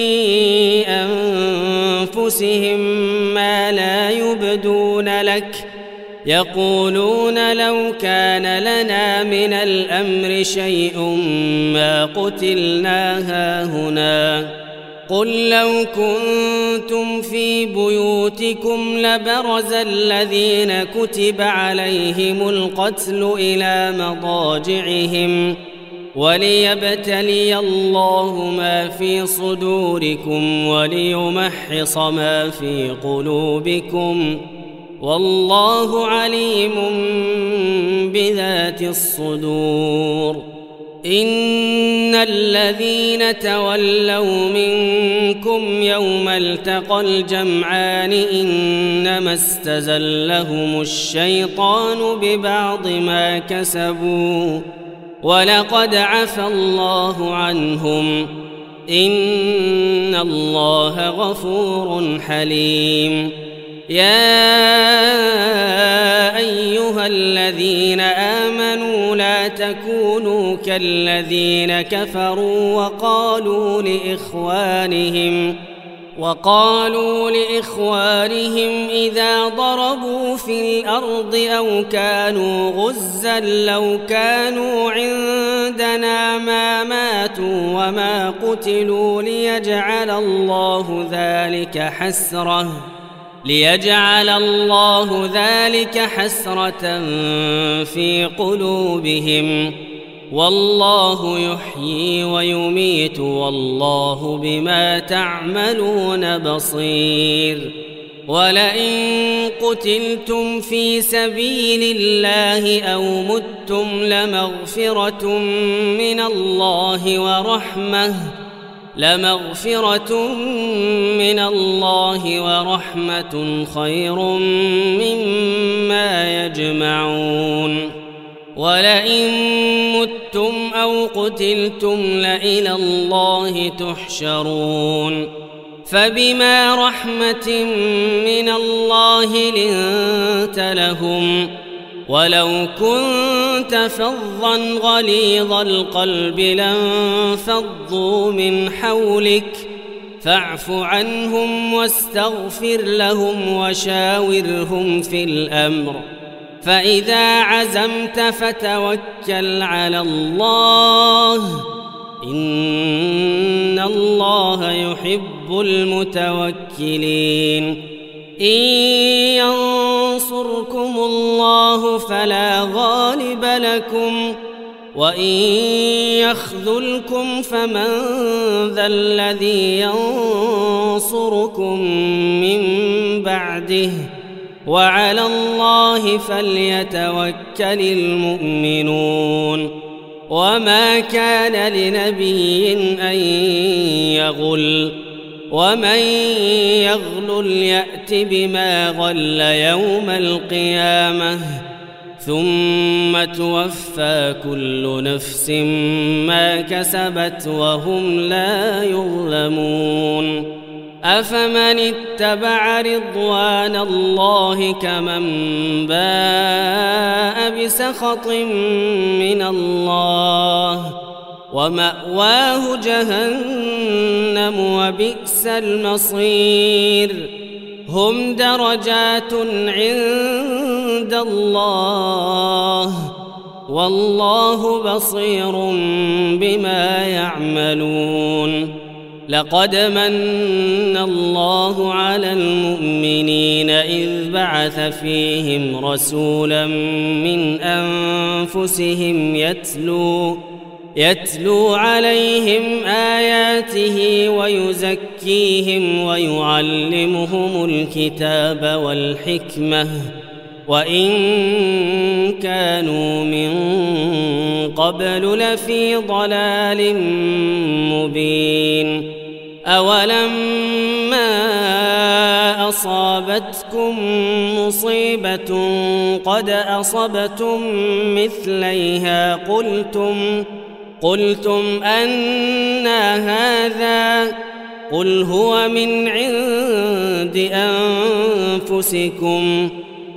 أنفسهم ما لا يبدون لك يقولون لو كان لنا من الأمر شيء ما قتلنا هاهنا قل لو كنتم في بيوتكم لبرز الذين كتب عليهم القتل إلى مضاجعهم وليبتلي الله ما في صدوركم وليمحص ما في قلوبكم والله عليم بذات الصدور إن الذين تولوا منكم يوم التقى الجمعان إنما استزلهم الشيطان ببعض ما كسبوا ولقد عفى الله عنهم إن الله غفور حليم. يا أيها الذين آمنوا لا تكونوا كالذين كفروا وقالوا لإخوانهم وقالوا لإخوانهم إذا ضربوا في الأرض أو كانوا غزا لو كانوا عندنا ما ماتوا وما قتلوا ليجعل الله ذلك حسرة ليجعل الله ذلك حسرة في قلوبهم والله يحيي ويميت والله بما تعملون بصير. ولئن قتلتم في سبيل الله أو متم لمغفرة من الله ورحمة لمغفرة من الله ورحمة خير مما يجمعون. ولئن متم أو قتلتم لإلى الله تحشرون. فبما رحمة من الله لنت لهم ولو كنت فظا غليظ القلب لانفضوا من حولك فاعف عنهم واستغفر لهم وشاورهم في الأمر فإذا عزمت فتوكل على الله إن الله يحب المتوكلين. إن ينصركم الله فلا غالب لكم وإن يخذلكم فمن ذا الذي ينصركم من بعده وعلى الله فليتوكل المؤمنون. وما كان لنبي أن يغل ومن يغلل يأت بما غل يوم القيامة ثم توفى كل نفس ما كسبت وهم لا يظلمون. أفمن اتبع رضوان الله كمن باء بسخط من الله ومأواه جهنم وبئس المصير. هم درجات عند الله والله بصير بما يعملون. لقد من الله على المؤمنين إذ بعث فيهم رسولا من أنفسهم يتلو يتلو عليهم آياته ويزكيهم ويعلمهم الكتاب والحكمة وإن كانوا من قبل لفي ضلال مبين. أولما أصابتكم مصيبة قد أصبتم مثليها قلتم قلتم أنى هذا قل هو من عند أنفسكم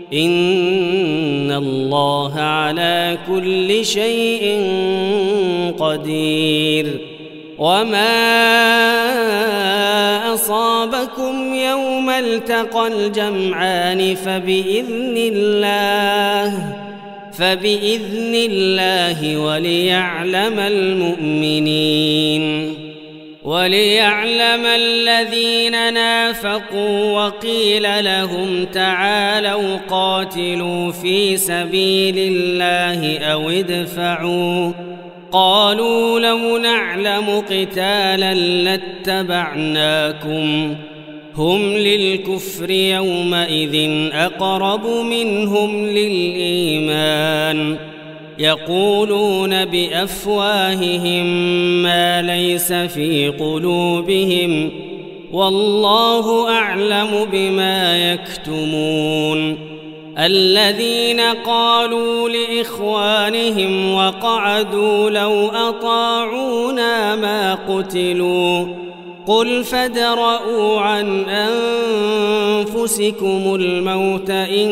إن الله على كل شيء قدير. وما أصابكم يوم التقى الجمعان فبإذن الله فبإذن الله وليعلم المؤمنين وليعلم الذين نافقوا وقيل لهم تعالوا قاتلوا في سبيل الله أو ادفعوا قالوا لو نعلم قتالا لاتبعناكم هم للكفر يومئذ أقرب منهم للإيمان يقولون بأفواههم ما ليس في قلوبهم والله أعلم بما يكتمون. الذين قالوا لإخوانهم وقعدوا لو أطاعونا ما قتلوا قل فادرءوا عن أنفسكم الموت إن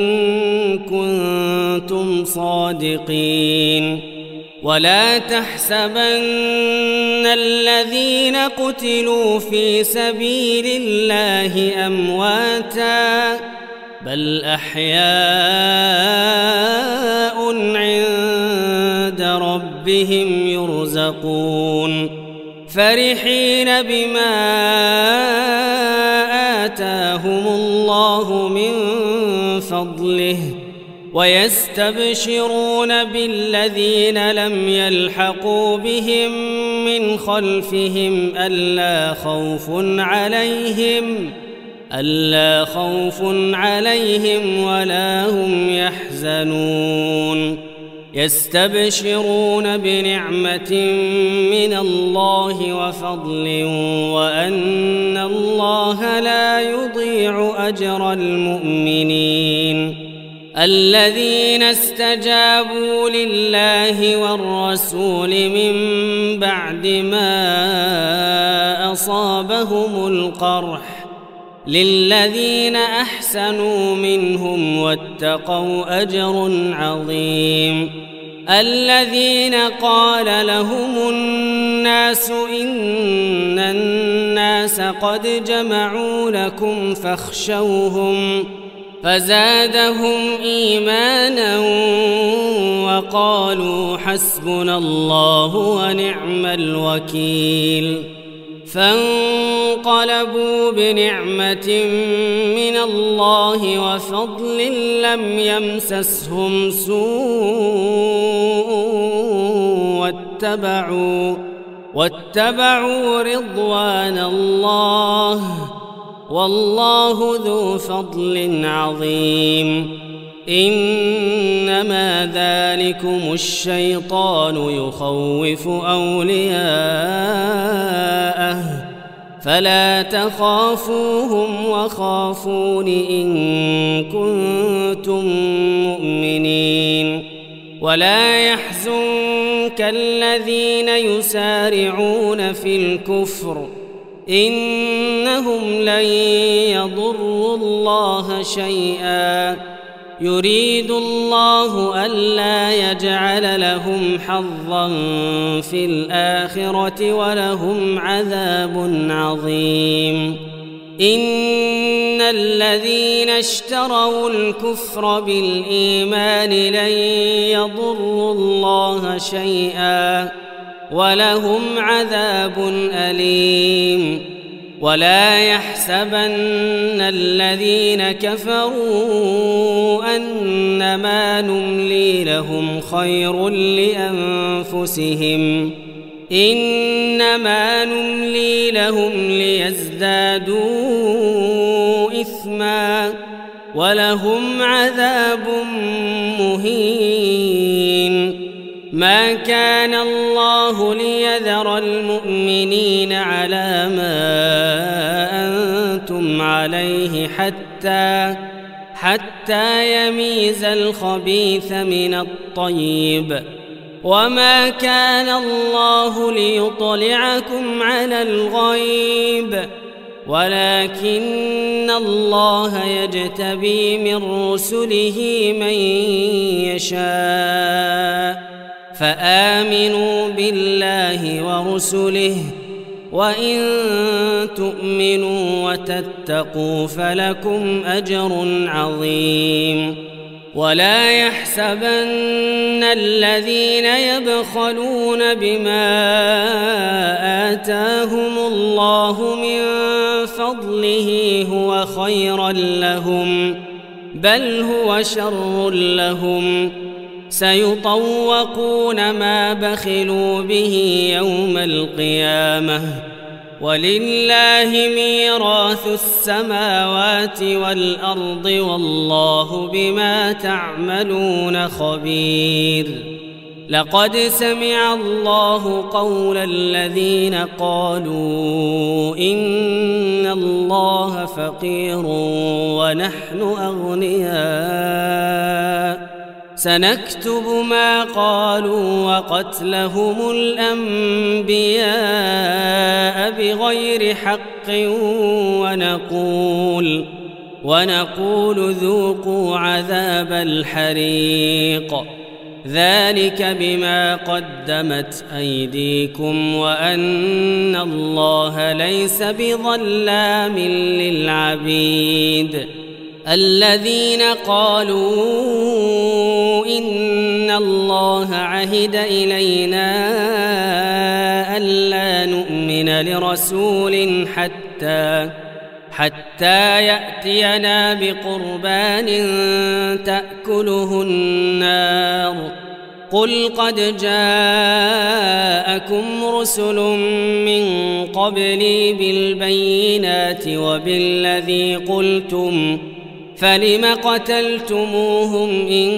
كنتم صادقين. ولا تحسبن الذين قتلوا في سبيل الله أمواتا بل أحياء عند ربهم يرزقون فرحين بما آتاهم الله من فضله ويستبشرون بالذين لم يلحقوا بهم من خلفهم ألا خوف عليهم ألا خوف عليهم ولا هم يحزنون. يستبشرون بنعمة من الله وفضل وأن الله لا يضيع أجر المؤمنين. الذين استجابوا لله والرسول من بعد ما أصابهم القرح للذين أحسنوا منهم واتقوا أجر عظيم. الذين قال لهم الناس إن الناس قد جمعوا لكم فاخشوهم فزادهم إيمانا وقالوا حسبنا الله ونعم الوكيل. فانقلبوا بنعمة من الله وفضل لم يمسسهم سوء واتبعوا, واتبعوا رضوان الله والله ذو فضل عظيم. إنما ذلكم الشيطان يخوف أولياءه فلا تخافوهم وخافون إن كنتم مؤمنين. ولا يحزنك الذين يسارعون في الكفر إنهم لن يضروا الله شيئا يريد الله ألا يجعل لهم حظا في الآخرة ولهم عذاب عظيم. إن الذين اشتروا الكفر بالإيمان لن يضروا الله شيئا ولهم عذاب أليم. ولا يحسبن الذين كفروا أنما نملي لهم خير لأنفسهم إنما نملي لهم ليزدادوا إثما ولهم عذاب مهين. ما كان الله ليذر المؤمنين على ما أنتم عليه حتى حتى يميز الخبيث من الطيب وما كان الله ليطلعكم على الغيب ولكن الله يجتبي من رسله من يشاء فآمنوا بالله ورسله وإن تؤمنوا وتتقوا فلكم أجر عظيم. ولا يحسبن الذين يبخلون بما آتاهم الله من فضله هو خيرا لهم بل هو شر لهم سيطوقون ما بخلوا به يوم القيامة ولله ميراث السماوات والأرض والله بما تعملون خبير. لقد سمع الله قول الذين قالوا إن الله فقير ونحن أغنياء سنكتب ما قالوا وقتلهم الأنبياء بغير حق ونقول ونقول ذوقوا عذاب الحريق ذلك بما قدمت أيديكم وأن الله ليس بظلام للعبيد الذين قالوا إن الله عهد إلينا ألا نؤمن لرسول حتى حتى يأتينا بقربان تأكله النار قل قد جاءكم رسل من قبلي بالبينات وبالذي قلتم فلم قتلتموهم إن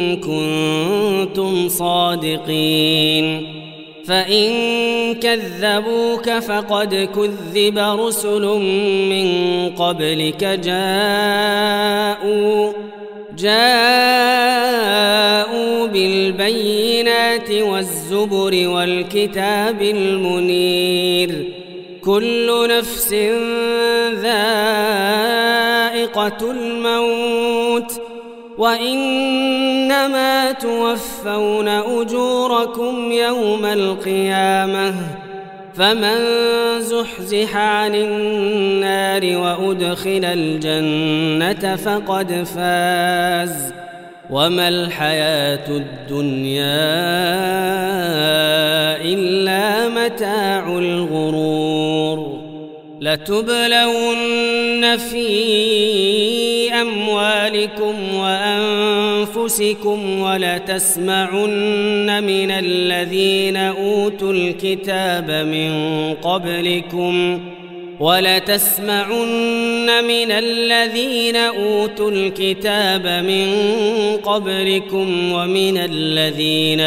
كنتم صادقين فإن كذبوك فقد كذب رسل من قبلك جاءوا جاءوا بالبينات والزبر والكتاب المنير كل نفس ذائقة الموت وإنما توفون أجوركم يوم القيامة فمن زحزح عن النار وأدخل الجنة فقد فاز وما الحياة الدنيا إلا متاع الغرور لتبلون في أموالكم وأنفسكم ولتسمعن من الذين أوتوا الكتاب من قبلكم ولتسمعن من الذين أوتوا الكتاب من قبلكم ومن الذين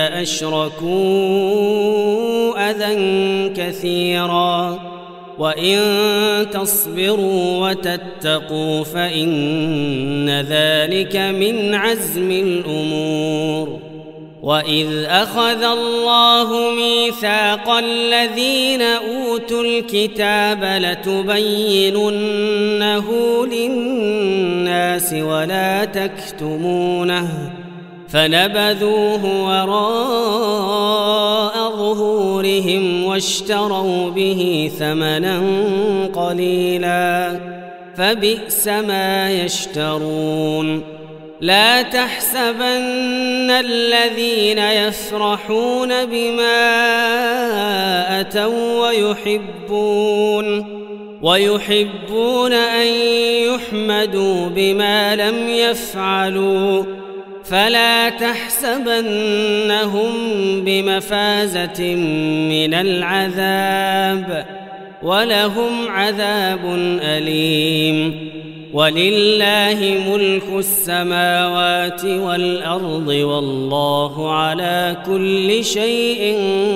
أشركوا أذى كثيرا وإن تصبروا وتتقوا فإن ذلك من عزم الأمور وإذ أخذ الله ميثاق الذين أوتوا الكتاب لتبيننه للناس ولا تكتمونه فنبذوه وراء ظهورهم واشتروا به ثمنا قليلا فبئس ما يشترون لا تحسبن الذين يفرحون بما أتوا ويحبون ويحبون أن يحمدوا بما لم يفعلوا فلا تحسبنهم بمفازة من العذاب ولهم عذاب أليم ولله ملك السماوات والأرض والله على كل شيء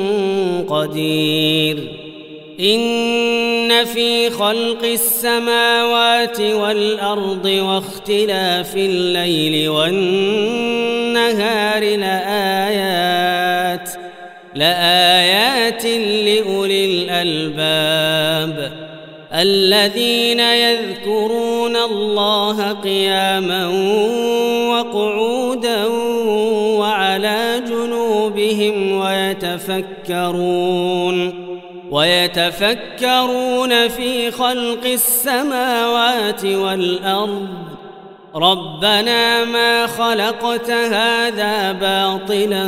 قدير إن في خلق السماوات والأرض واختلاف الليل والنهار لآيات لآيات لأولي الألباب الذين يذكرون الله قياما وقعودا وعلى جنوبهم ويتفكرون ويتفكرون في خلق السماوات والأرض ربنا ما خلقت هذا باطلا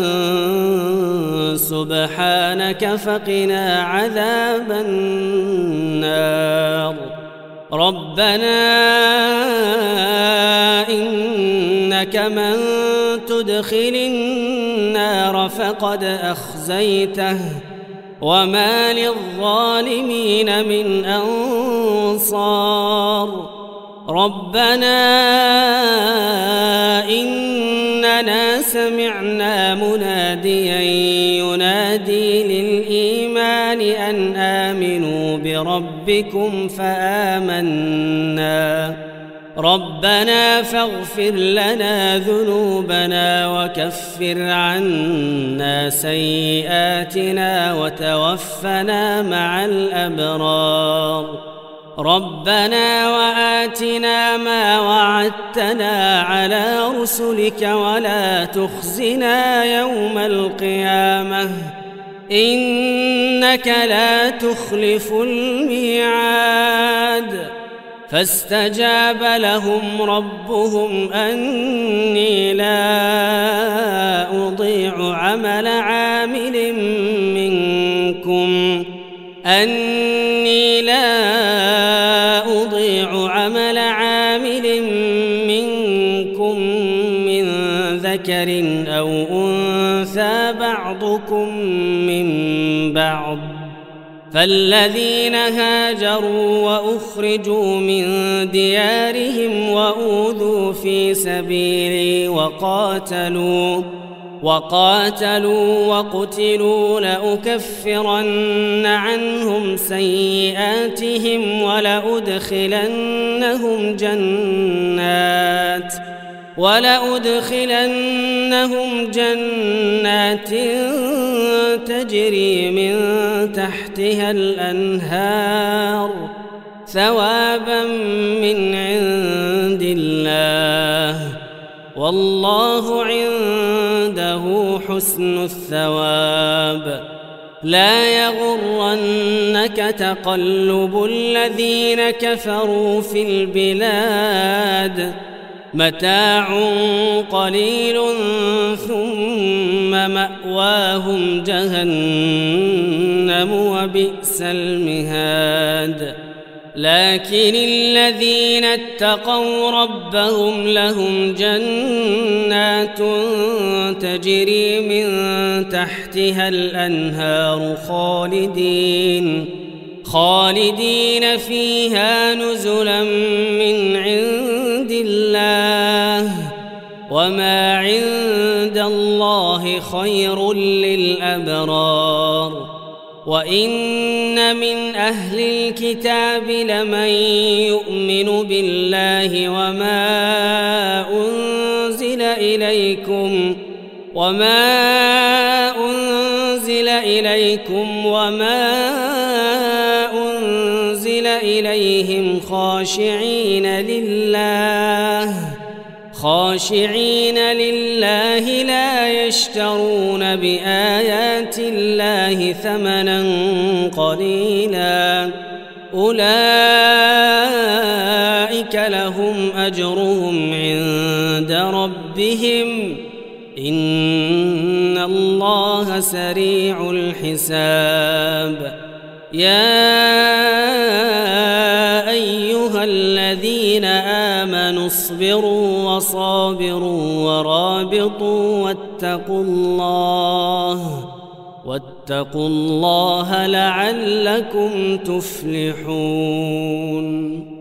سبحانك فقنا عذاب النار ربنا إنك من تدخل النار فقد أخزيته وما للظالمين من أنصار ربنا إننا سمعنا مناديا بربكم فآمنا ربنا فاغفر لنا ذنوبنا وكفر عنا سيئاتنا وتوفنا مع الأبرار ربنا وآتنا ما وعدتنا على رسلك ولا تخزنا يوم القيامة إنك لا تخلف الميعاد فاستجاب لهم ربهم أني لا أضيع عمل عامل منكم أني لا أضيع عمل عامل منكم من ذكر أو أنثى بعضكم من بعض فالذين هاجروا وأخرجوا من ديارهم وأوذوا في سبيلي وقاتلوا وقاتلوا وقتلوا لأكفرن عنهم سيئاتهم ولأدخلنهم جنات ولأدخلنهم جنات تجري من تحتها الأنهار ثوابا من عند الله والله عنده حسن الثواب لا يغرنك تقلب الذين كفروا في البلاد متاع قليل ثم مأواهم جهنم وبئس المهاد لكن الذين اتقوا ربهم لهم جنات تجري من تحتها الأنهار خالدين خالدين فيها نزلا من عند الله وما عند الله خير للأبرار وإن من أهل الكتاب لمن يؤمن بالله وما أنزل إليكم وما أنزل إليكم وما أنزل إليهم خاشعين لله خاشعين لله لا يشترون بآيات الله ثمنا قليلا أولئك لهم أجرهم عند ربهم إن الله سريع الحساب يا أيها الذين آمنوا اصبروا وصابروا ورابطوا واتقوا الله واتقوا الله لعلكم تفلحون.